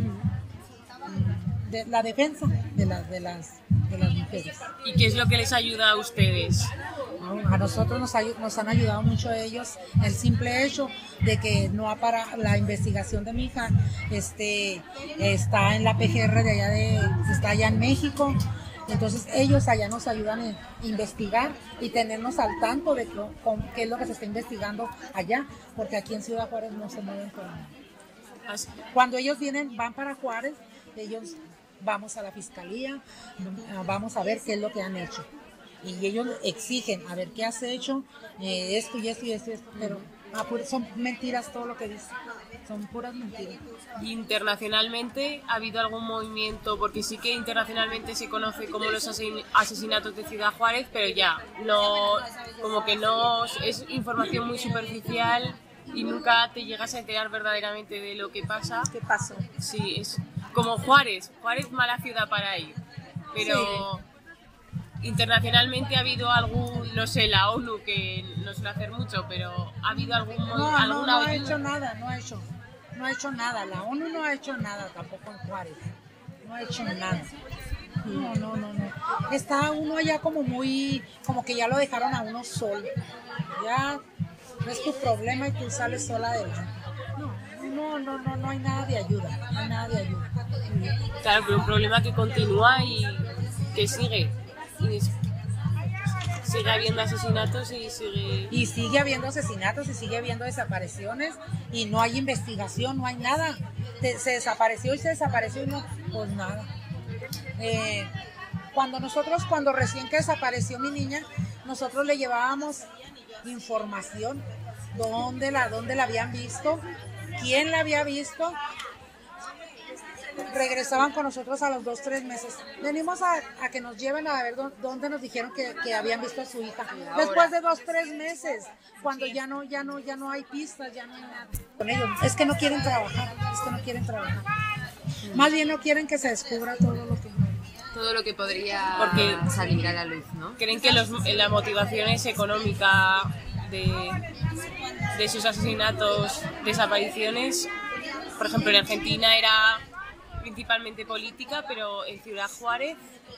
[SPEAKER 16] de la defensa de las mujeres.
[SPEAKER 12] ¿Y qué es lo que les ayuda a ustedes?
[SPEAKER 16] A nosotros nos han ayudado mucho ellos. El simple hecho de que no ha parado la investigación de mi hija, está en la PGR está allá en México. Entonces ellos allá nos ayudan a investigar y tenernos al tanto de qué es lo que se está investigando allá, porque aquí en Ciudad Juárez no se mueven Cuando ellos van para Juárez, ellos vamos a la fiscalía, vamos a ver qué es lo que han hecho. Y ellos exigen, a ver qué has hecho, esto y esto y esto, pero son mentiras todo lo que dicen, son puras mentiras.
[SPEAKER 12] Internacionalmente ha habido algún movimiento, porque sí que internacionalmente se conoce como los asesinatos de Ciudad Juárez, pero ya, no, como que no, es información muy superficial y nunca te llegas a enterar verdaderamente de lo que pasa.
[SPEAKER 16] ¿Qué pasó?
[SPEAKER 12] Sí, es como Juárez, mala ciudad para ir, pero... Sí. Internacionalmente ha habido algún, no sé, la ONU, que no suele hacer mucho, pero ha habido alguna...
[SPEAKER 16] No ha hecho nada, no ha hecho nada, la ONU no ha hecho nada tampoco en Juárez, no ha hecho nada. No. Está uno allá como que ya lo dejaron a uno solo, ya no es tu problema y tú sales sola adelante. No hay nada de ayuda,
[SPEAKER 12] Claro, pero un problema que continúa y que sigue. Y sigue habiendo asesinatos y sigue
[SPEAKER 16] habiendo asesinatos y sigue habiendo desapariciones y no hay investigación, no hay nada. Se desapareció y no, pues nada. Cuando recién que desapareció mi niña, nosotros le llevábamos información, dónde la habían visto, quién la había visto. Regresaban con nosotros a los 2-3 meses. Venimos a que nos lleven a ver dónde nos dijeron que habían visto a su hija. Después de 2-3 meses, cuando ya no hay pistas, ya no hay nada. Con ellos, es que no quieren trabajar, Más bien no quieren que se descubra
[SPEAKER 13] todo lo que podría salir a la luz, ¿no?
[SPEAKER 12] Creen que la motivación es económica de sus asesinatos, desapariciones. Por ejemplo, en Argentina era principalmente política, pero en Ciudad Juárez,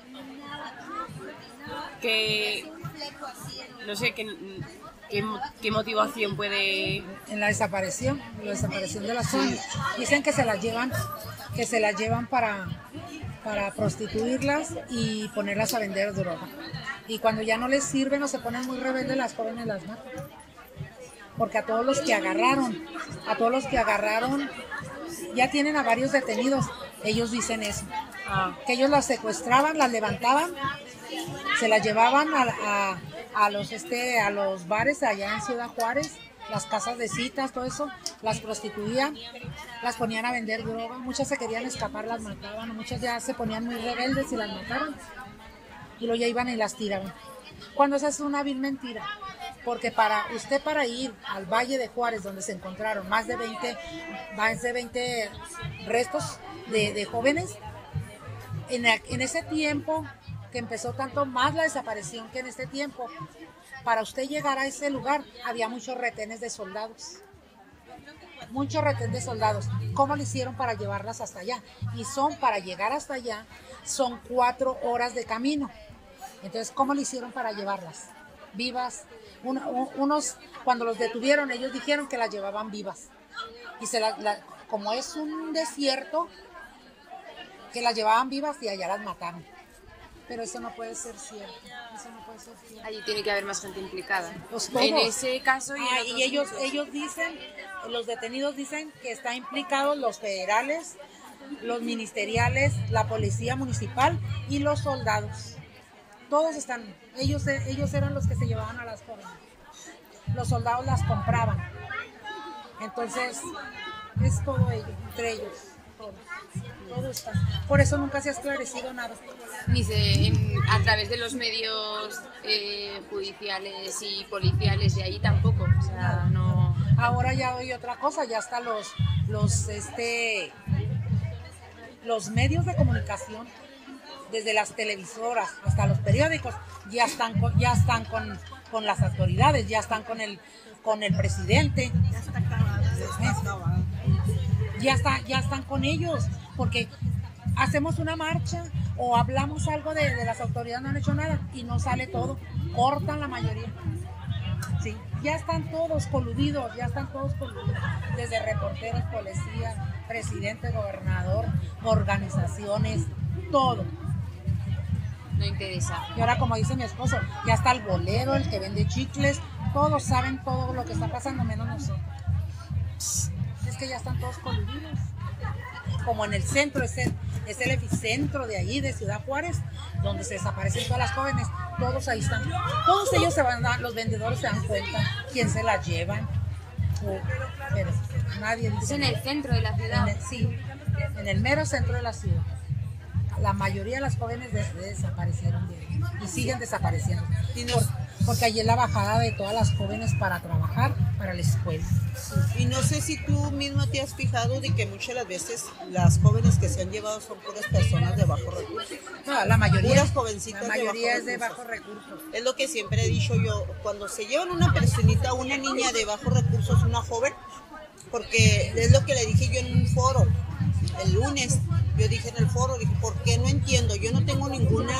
[SPEAKER 12] que no sé qué motivación puede...
[SPEAKER 16] En la desaparición de las niñas. Dicen que se las llevan para prostituirlas y ponerlas a vender droga. Y cuando ya no les sirven o se ponen muy rebeldes, las jóvenes las matan. Porque a todos los que agarraron, ya tienen a varios detenidos. Ellos dicen eso, que ellos las secuestraban, las levantaban, se las llevaban a los bares allá en Ciudad Juárez, las casas de citas, todo eso, las prostituían, las ponían a vender droga, muchas se querían escapar, las mataban, muchas ya se ponían muy rebeldes y las mataron, y luego ya iban y las tiraban. Cuando esa es una vil mentira, porque para ir al Valle de Juárez, donde se encontraron más de 20 restos de jóvenes, en ese tiempo que empezó tanto más la desaparición que en este tiempo, para usted llegar a ese lugar había muchos retenes de soldados. ¿Cómo lo hicieron para llevarlas hasta allá? Para llegar hasta allá, son 4 horas de camino. Entonces, ¿cómo lo hicieron para llevarlas? Vivas. Unos, cuando los detuvieron, ellos dijeron que las llevaban vivas. Y como es un desierto, que las llevaban vivas y allá las mataron. Pero eso no puede ser cierto.
[SPEAKER 13] Allí tiene que haber más gente implicada.
[SPEAKER 16] Pues
[SPEAKER 13] en ese caso
[SPEAKER 16] y ellos dicen, los detenidos dicen que están implicados los federales, los ministeriales, la policía municipal y los soldados. Todos están, ellos eran los que se llevaban a las jóvenes. Los soldados las compraban. Entonces, es todo ello, entre ellos, todo está. Por eso nunca se ha esclarecido nada.
[SPEAKER 13] A través de los medios judiciales y policiales de ahí tampoco. O sea, no.
[SPEAKER 16] Ahora ya hay otra cosa, ya hasta los medios de comunicación, desde las televisoras hasta los periódicos, ya están con las autoridades, ya están con el presidente. Ya están con ellos, porque hacemos una marcha o hablamos algo de las autoridades, no han hecho nada y no sale todo, cortan la mayoría. Sí, ya están todos coludidos, desde reporteros, policía, presidente, gobernador, organizaciones, todo.
[SPEAKER 13] No interesa.
[SPEAKER 16] Y ahora, como dice mi esposo, ya está el bolero, el que vende chicles, todos saben todo lo que está pasando, menos nosotros. Es que ya están todos coludidos. Como en el centro, es el epicentro de ahí, de Ciudad Juárez, donde se desaparecen todas las jóvenes, todos ahí están. Todos ellos se van a dar, los vendedores se dan cuenta quién se las llevan. Pero nadie dice.
[SPEAKER 8] Es en el centro de la ciudad.
[SPEAKER 16] Sí, en el mero centro de la ciudad. La mayoría de las jóvenes desaparecieron de ahí y siguen desapareciendo. Porque allí es la bajada de todas las jóvenes para trabajar, para la escuela.
[SPEAKER 14] Y no sé si tú misma te has fijado de que muchas de las veces las jóvenes que se han llevado son puras personas de bajos recursos.
[SPEAKER 16] No, la mayoría,
[SPEAKER 14] puras jovencitas
[SPEAKER 16] la mayoría es de bajos recursos.
[SPEAKER 14] Es lo que siempre he dicho yo, cuando se llevan una personita, una niña de bajos recursos, una joven, porque es lo que le dije yo en un foro el lunes, yo dije en el foro, dije, ¿por qué? No entiendo, yo no tengo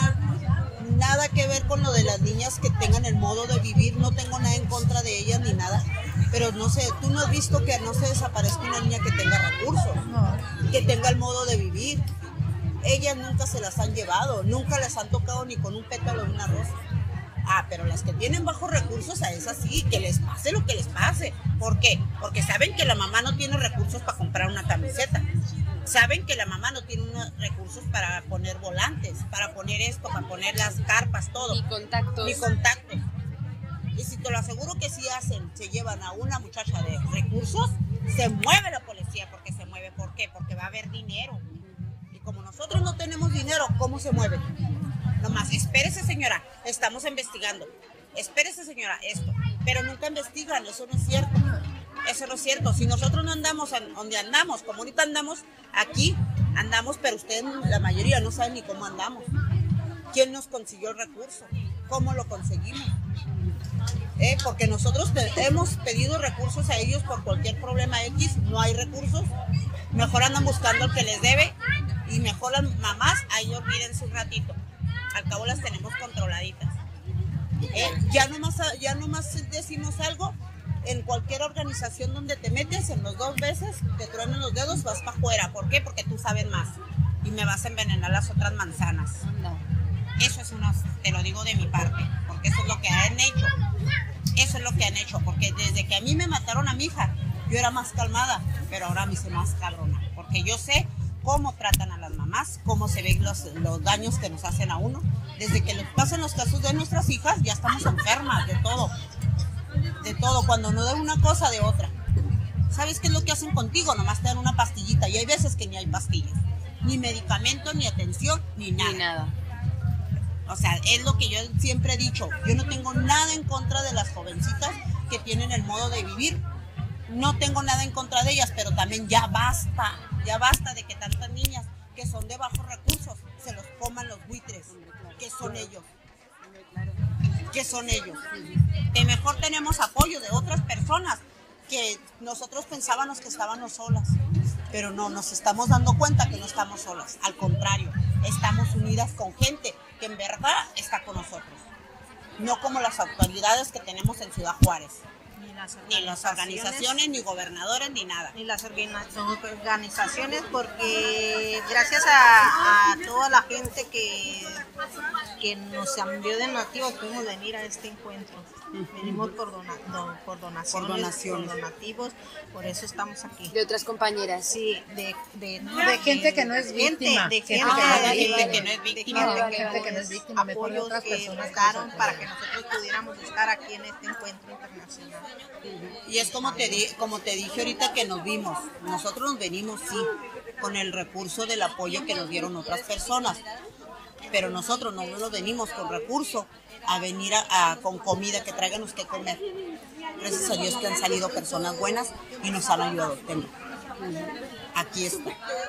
[SPEAKER 14] nada que ver con lo de las niñas que tengan el modo de vivir, no tengo nada en contra de ellas ni nada, pero no sé, tú no has visto que no se desaparezca una niña que tenga recursos, que tenga el modo de vivir. Ellas nunca se las han llevado, nunca las han tocado ni con un pétalo de una rosa. Pero las que tienen bajos recursos, a esas sí, que les pase lo que les pase. ¿Por qué? Porque saben que la mamá no tiene recursos para comprar una camiseta. Saben que la mamá no tiene unos recursos para poner volantes, para poner esto, para poner las carpas, todo.
[SPEAKER 8] Ni contactos.
[SPEAKER 14] Y si te lo aseguro que si se llevan a una muchacha de recursos, se mueve la policía porque se mueve. ¿Por qué? Porque va a haber dinero. Y como nosotros no tenemos dinero, ¿cómo se mueve? Nomás, espérese señora, estamos investigando. Espérese señora, esto. Pero nunca investigan, eso no es cierto. Eso no es cierto. Si nosotros no andamos donde andamos, como ahorita andamos aquí, andamos, pero ustedes, la mayoría, no saben ni cómo andamos. ¿Quién nos consiguió el recurso? ¿Cómo lo conseguimos? Porque nosotros hemos pedido recursos a ellos por cualquier problema X, no hay recursos. Mejor andan buscando el que les debe y mejor las mamás, ahí olvídense un ratito. Al cabo las tenemos controladitas. Ya nomás decimos algo. En cualquier organización donde te metes, en los 2 veces te truenan los dedos, vas para afuera. ¿Por qué? Porque tú sabes más y me vas a envenenar las otras manzanas. No. Eso es te lo digo de mi parte, porque eso es lo que han hecho. Eso es lo que han hecho, porque desde que a mí me mataron a mi hija, yo era más calmada, pero ahora me hice más cabrona, porque yo sé cómo tratan a las mamás, cómo se ven los daños que nos hacen a uno. Desde que nos pasan los casos de nuestras hijas, ya estamos enfermas de todo. De todo, cuando no de una cosa, de otra. ¿Sabes qué es lo que hacen contigo? Nomás te dan una pastillita y hay veces que ni hay pastillas, ni medicamento, ni atención, ni nada. O sea, es lo que yo siempre he dicho. Yo no tengo nada en contra de las jovencitas que tienen el modo de vivir. No tengo nada en contra de ellas, pero también ya basta de que tantas niñas que son de bajos recursos se los coman los buitres. ¿Qué son ellos? ¿Qué son ellos? Que mejor tenemos apoyo de otras personas que nosotros pensábamos que estábamos solas, pero no, nos estamos dando cuenta que no estamos solas, al contrario, estamos unidas con gente que en verdad está con nosotros, no como las autoridades que tenemos en Ciudad Juárez, ni las organizaciones, ni gobernadores, ni nada.
[SPEAKER 15] Ni las organizaciones, porque gracias a toda la gente que nos envió de donativos pudimos venir a este encuentro. Venimos por donativos, por eso estamos aquí.
[SPEAKER 8] ¿De otras compañeras?
[SPEAKER 15] Sí, de
[SPEAKER 16] gente que no es víctima.
[SPEAKER 15] De gente
[SPEAKER 14] que no es víctima.
[SPEAKER 15] Apoyos que buscaron para que nosotros pudiéramos estar aquí en este encuentro internacional.
[SPEAKER 14] Y es como te dije ahorita que nos vimos. Nosotros nos venimos, sí, con el recurso del apoyo que nos dieron otras personas. Pero nosotros no nos venimos con recurso a venir con comida, que tráiganos que comer. Gracias a Dios que han salido personas buenas y nos han ayudado a obtener. Aquí está.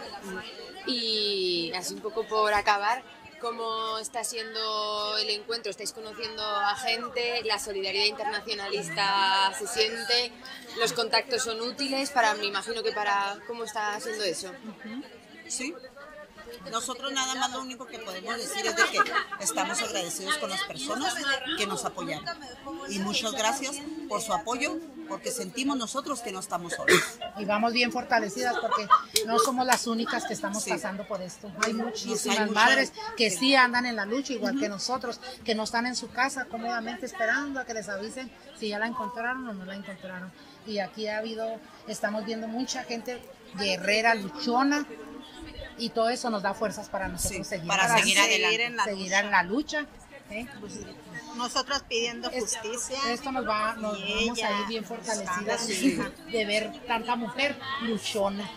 [SPEAKER 8] Y así un poco por acabar, ¿cómo está siendo el encuentro? ¿Estáis conociendo a gente? ¿La solidaridad internacionalista se siente? ¿Los contactos son útiles? Me imagino que ¿cómo está siendo eso?
[SPEAKER 14] Sí. Nosotros nada más lo único que podemos decir es de que estamos agradecidos con las personas que nos apoyaron. Y muchas gracias por su apoyo, porque sentimos nosotros que no estamos solos.
[SPEAKER 16] Y vamos bien fortalecidas porque no somos las únicas que estamos pasando por esto. Hay muchísimas madres que sí andan en la lucha, igual que nosotros, que no están en su casa cómodamente esperando a que les avisen si ya la encontraron o no la encontraron. Y aquí estamos viendo mucha gente guerrera, luchona, y todo eso nos da fuerzas para nosotros seguir adelante, seguir en la lucha.
[SPEAKER 15] Nosotros pidiendo justicia.
[SPEAKER 16] Esto nos vamos a ir bien fortalecidas de ver tanta mujer luchona.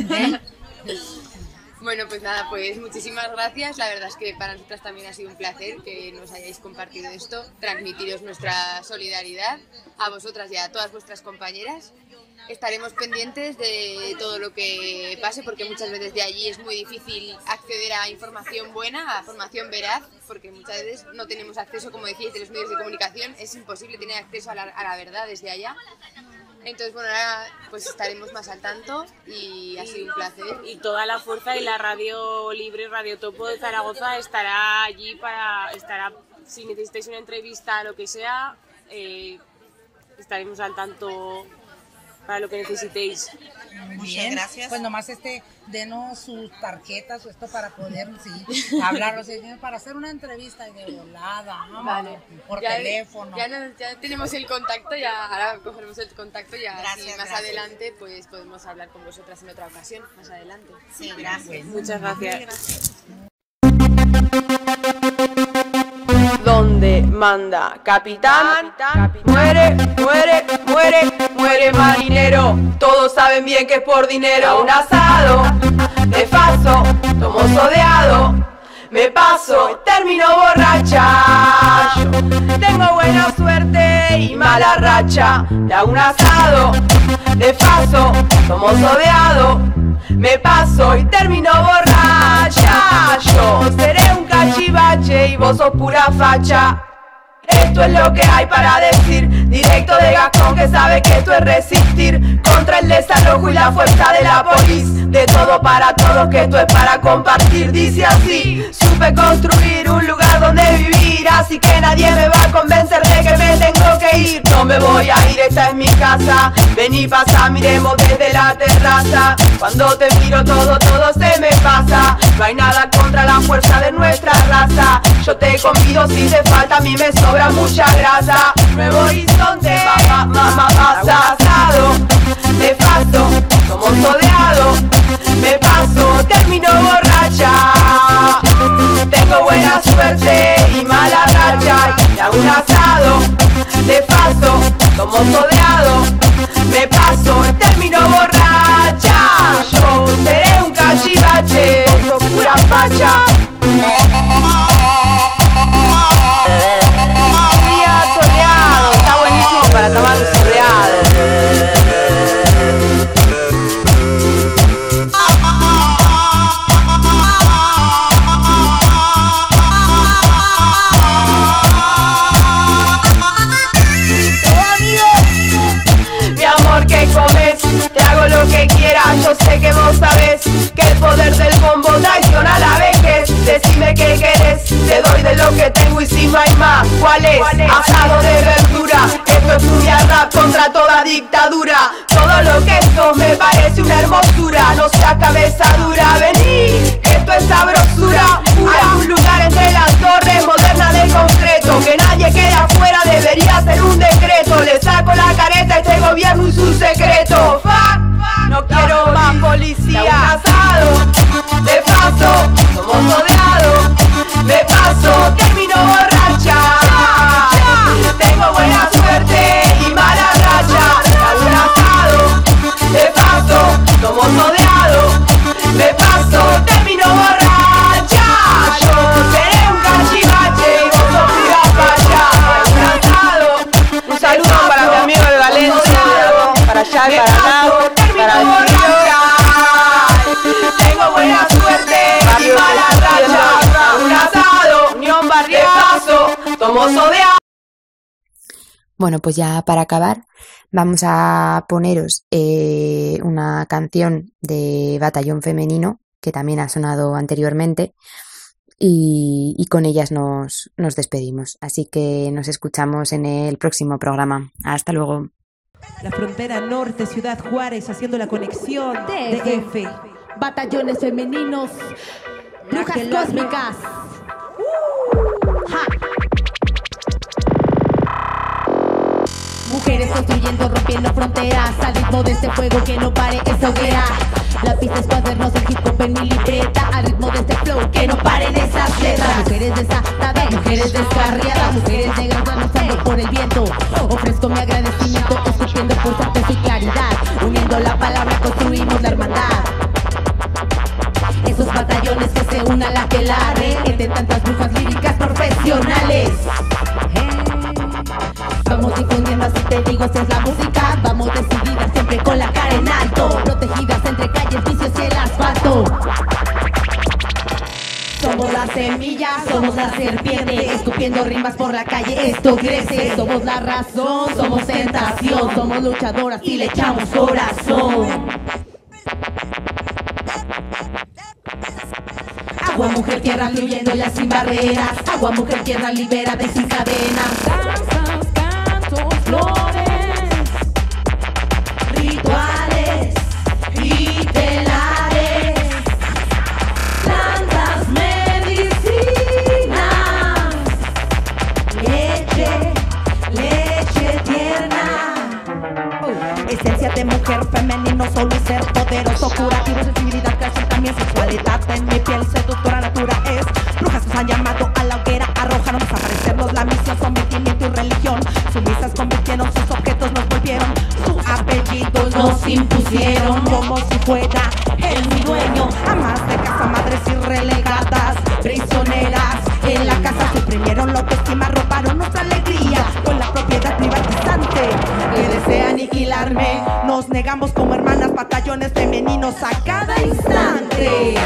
[SPEAKER 13] Bueno, pues nada, pues muchísimas gracias. La verdad es que para nosotras también ha sido un placer que nos hayáis compartido esto, transmitiros nuestra solidaridad a vosotras y a todas vuestras compañeras. Estaremos pendientes de todo lo que pase, porque muchas veces de allí es muy difícil acceder a información buena, a formación veraz, porque muchas veces no tenemos acceso, como decíais, de los medios de comunicación, es imposible tener acceso a la verdad desde allá. Entonces, bueno, ahora pues estaremos más al tanto y ha sido un placer.
[SPEAKER 12] Y toda la fuerza y la Radio Libre, Radio Topo de Zaragoza estará allí si necesitáis una entrevista, lo que sea, estaremos al tanto para lo que necesitéis.
[SPEAKER 16] Muchas gracias. Pues nomás denos sus tarjetas o esto para poder hablar, o sea, para hacer una entrevista y de volada, ¿no? Vale. Por teléfono.
[SPEAKER 13] Ya tenemos el contacto, ahora cogeremos el contacto y más adelante pues podemos hablar con vosotras en otra ocasión, más adelante.
[SPEAKER 14] Sí, gracias.
[SPEAKER 12] Muchas gracias.
[SPEAKER 17] Donde manda capitán, muere marinero. Todos saben bien que es por dinero. Un asado de faso, tomo sodeado, me paso, termino borracha. Yo tengo buena suerte y mala racha. De un asado de faso, tomo sodeado, me paso y termino borracha. Yo seré un cachivache y vos sos pura facha. Esto es lo que hay para decir, directo de Gascón que sabe que esto es resistir contra el desalojo y la fuerza de la polis. De todo para todos, que esto es para compartir. Dice así: supe construir un lugar donde vivir, así que nadie me va a convencer de que me tengo que ir. No me voy a ir, esta es mi casa. Vení, pasa, miremos desde la terraza. Cuando te miro todo se me pasa. No hay nada contra la fuerza de nuestra raza. Yo te convido si te falta, a mí me sobra mucha grasa. Nuevo horizonte, asado, de paso, como sodeado, me paso, termino borracha. Tengo buena suerte y mala racha. Y hago un asado, de paso, como sodeado, me paso, termino borracha. Yo seré un cachivache, sos pura facha. Está buenísimo para tomar un soleado. Mi amor, ¿qué comes? Te hago lo que quieras. Yo sé que vos sabés que el poder del bombo traiciona a la vejez. Decime qué querés, te doy de lo que tengo y si no hay más, ¿cuál es? Asado de verdura, esto es cumbia rap contra toda dictadura. Todo lo que sos me parece una hermosura, no sea cabeza dura, vení, que esto es sabrosura pura. Hay un lugar entre las torres, moderna de concreto, que nadie quede afuera, debería ser un decreto. Le saco la careta a este gobierno y su secreto. No quiero más policía. Asado, de paso, somos rodeados, me paso, termino borracha. Tengo buena suerte y mala racha. Hago un asado, de paso, somos rodeados, me paso, termino borracha. Yo seré un cachivache y vos sos pura facha. Un asado, un saludo para mi amigo de Valencia, para allá, para acá, para el borracha. Tengo buena suerte y mala racha. Un asado, unión barrial, paso, tomo sodeado.
[SPEAKER 8] Bueno, pues ya para acabar vamos a poneros una canción de Batallón Femenino que también ha sonado anteriormente, y con ellas nos despedimos. Así que nos escuchamos en el próximo programa. Hasta luego.
[SPEAKER 9] La frontera norte, Ciudad Juárez, haciendo la conexión DF.
[SPEAKER 11] Batallones femeninos, brujas cósmicas. Mujeres construyendo, rompiendo fronteras al ritmo de este fuego que no pare esa hoguera. La pista es cuadernos, el hip hop en mi libreta al ritmo de este flow que no paren esas letras. Mujeres desatadas, mujeres descarriadas, mujeres negras danzando por el viento. Ofrezco mi agradecimiento, escupiendo por certeza y claridad. Uniendo la palabra construimos la hermandad. Esos batallones que se unan la que larre, entre tantas brujas líricas profesionales. Vamos difundiendo, así te digo, esta es la música. Vamos decididas, siempre con la cara en alto, protegidas entre calles, vicios y el asfalto. Somos la semilla, somos la serpiente, escupiendo rimas por la calle, esto crece. Somos la razón, somos tentación, somos luchadoras y le echamos corazón. Agua, mujer, tierra, fluyendo ya sin barreras. Agua, mujer, tierra, liberada y sin cadenas. Danzas, cantos, flores, rituales y telares, plantas, medicinas, leche tierna. Esencia de mujer, femenino, solo ser poderoso, curativo, sensibilidad, casi también sexualidad en mi piel, seductora, natura es. Brujas nos han llamado a la hoguera, arrojaron desaparecernos la misión, sometimiento y religión. Sumisas convirtieron, sus objetos nos volvieron, su apellido nos impusieron, como si fuera el mi dueño. Amas de casa, madres y relegadas, prisioneras en la casa, suprimieron la autoestima, robaron nuestra alegría con la propiedad privatizante que desea aniquilarme. Nos negamos como hermanas, batallones femeninos a cada instante.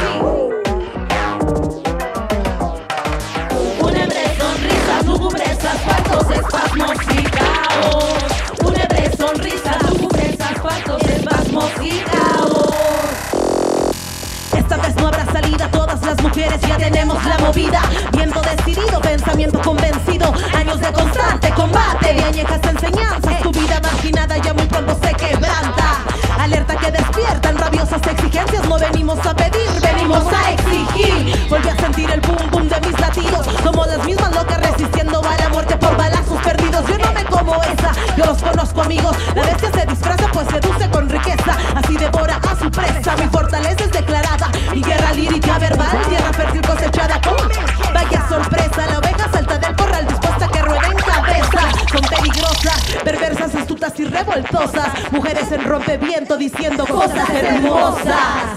[SPEAKER 11] Fúnebres sonrisas, lúgubres asfaltos, espasmos y caos. Fúnebres sonrisas, lúgubres asfaltos, espasmos y caos. Esta vez no habrá salida, todas las mujeres ya tenemos la movida. Viento decidido, pensamiento convencido, años de constante combate, de añejas enseñanzas, tu vida marginada ya muy pronto se quebranta. Alerta que despiertan rabiosas exigencias, no venimos a pedir, venimos a exigir. Volví a sentir el boom boom de mis latidos, somos las mismas locas resistiendo a la muerte por balazos perdidos. Yo no me como esa, yo los conozco amigos, la bestia se disfraza pues seduce con riqueza, así devora a su presa. Mi fortaleza es declarada, mi guerra lírica verbal, tierra fértil cosechada con vaya sorpresa. La oveja salta del corral dispuesta a que ruede en cabeza. Son peligrosas, perversas, astutas y revoltosas, mujeres en rompeviento diciendo cosas hermosas.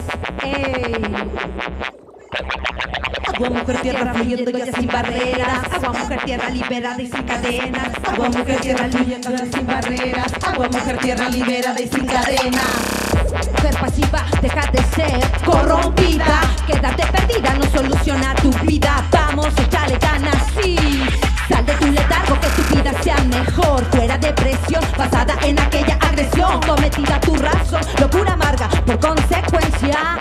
[SPEAKER 11] Agua, mujer, tierra, fluyendo ya sin barreras. Agua, mujer, tierra, liberada y sin cadenas. Agua, mujer, tierra, fluyendo ya sin barreras. Agua, mujer, tierra, liberada y sin cadenas. Ser pasiva, deja de ser corrompida. Quédate perdida, no soluciona tu vida. Vamos, échale ganas, sí. Sal de tu letargo, que tu vida sea mejor. Fuera de presión, basada en aquella agresión cometida a tu razón. Locura amarga, por consecuencia.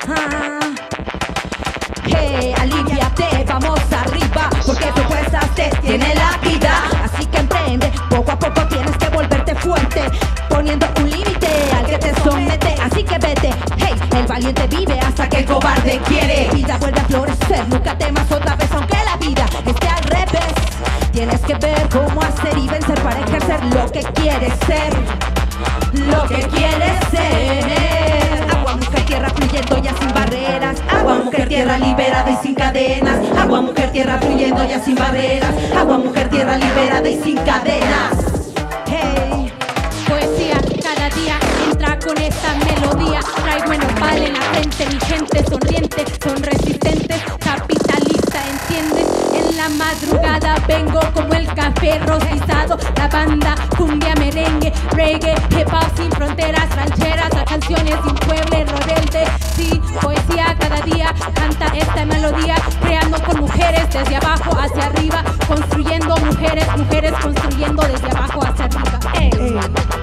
[SPEAKER 11] Aliviate, vamos arriba, porque tu fuerza te tiene la vida. Así que emprende, poco a poco tienes que volverte fuerte, poniendo un límite al que te somete. Así que vete, hey, el valiente vive hasta que el cobarde quiere. Vida vuelve a florecer, nunca temas otra vez aunque la vida esté al revés. Tienes que ver cómo hacer y vencer para ejercer lo que quieres ser, lo que quieres ser. Agua, mujer, tierra, fluyendo ya sin barreras. Agua, mujer, tierra, liberada y sin cadenas. Agua, mujer, tierra, fluyendo ya sin barreras. Agua, mujer, tierra, liberada y sin cadenas.
[SPEAKER 18] Hey, poesía cada día entra con esta melodía. Traigo nopal en la frente, mi gente sonriente, son resistentes, capitalista, ¿entiendes? En la madrugada vengo como el café rostizado, la banda, cumbia, merengue, reggae, hip hop sin fronteras, rancheras, a canciones sin pueblo, rebelde. Sí, poesía cada día canta esta melodía, creando con mujeres desde abajo hacia arriba, construyendo mujeres, mujeres construyendo desde abajo hacia arriba.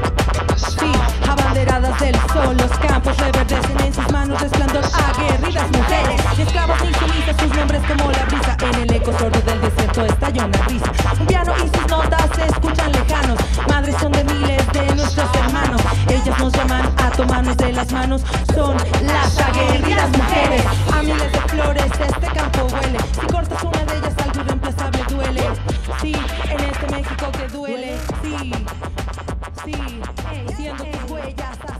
[SPEAKER 9] Sí, abanderadas del sol, los campos reverdecen en sus manos, resplandor aguerridas
[SPEAKER 11] como la brisa. En el eco sordo del desierto estalla una risa. Un piano y sus notas se escuchan lejanos. Madres son de miles de nuestros hermanos. Ellas nos llaman a tomarnos de las manos. Son las aguerridas mujeres. A miles de flores este campo huele. Si cortas una de ellas algo irreemplazable duele. Sí, en este México que duele. Sí, siendo tus huellas.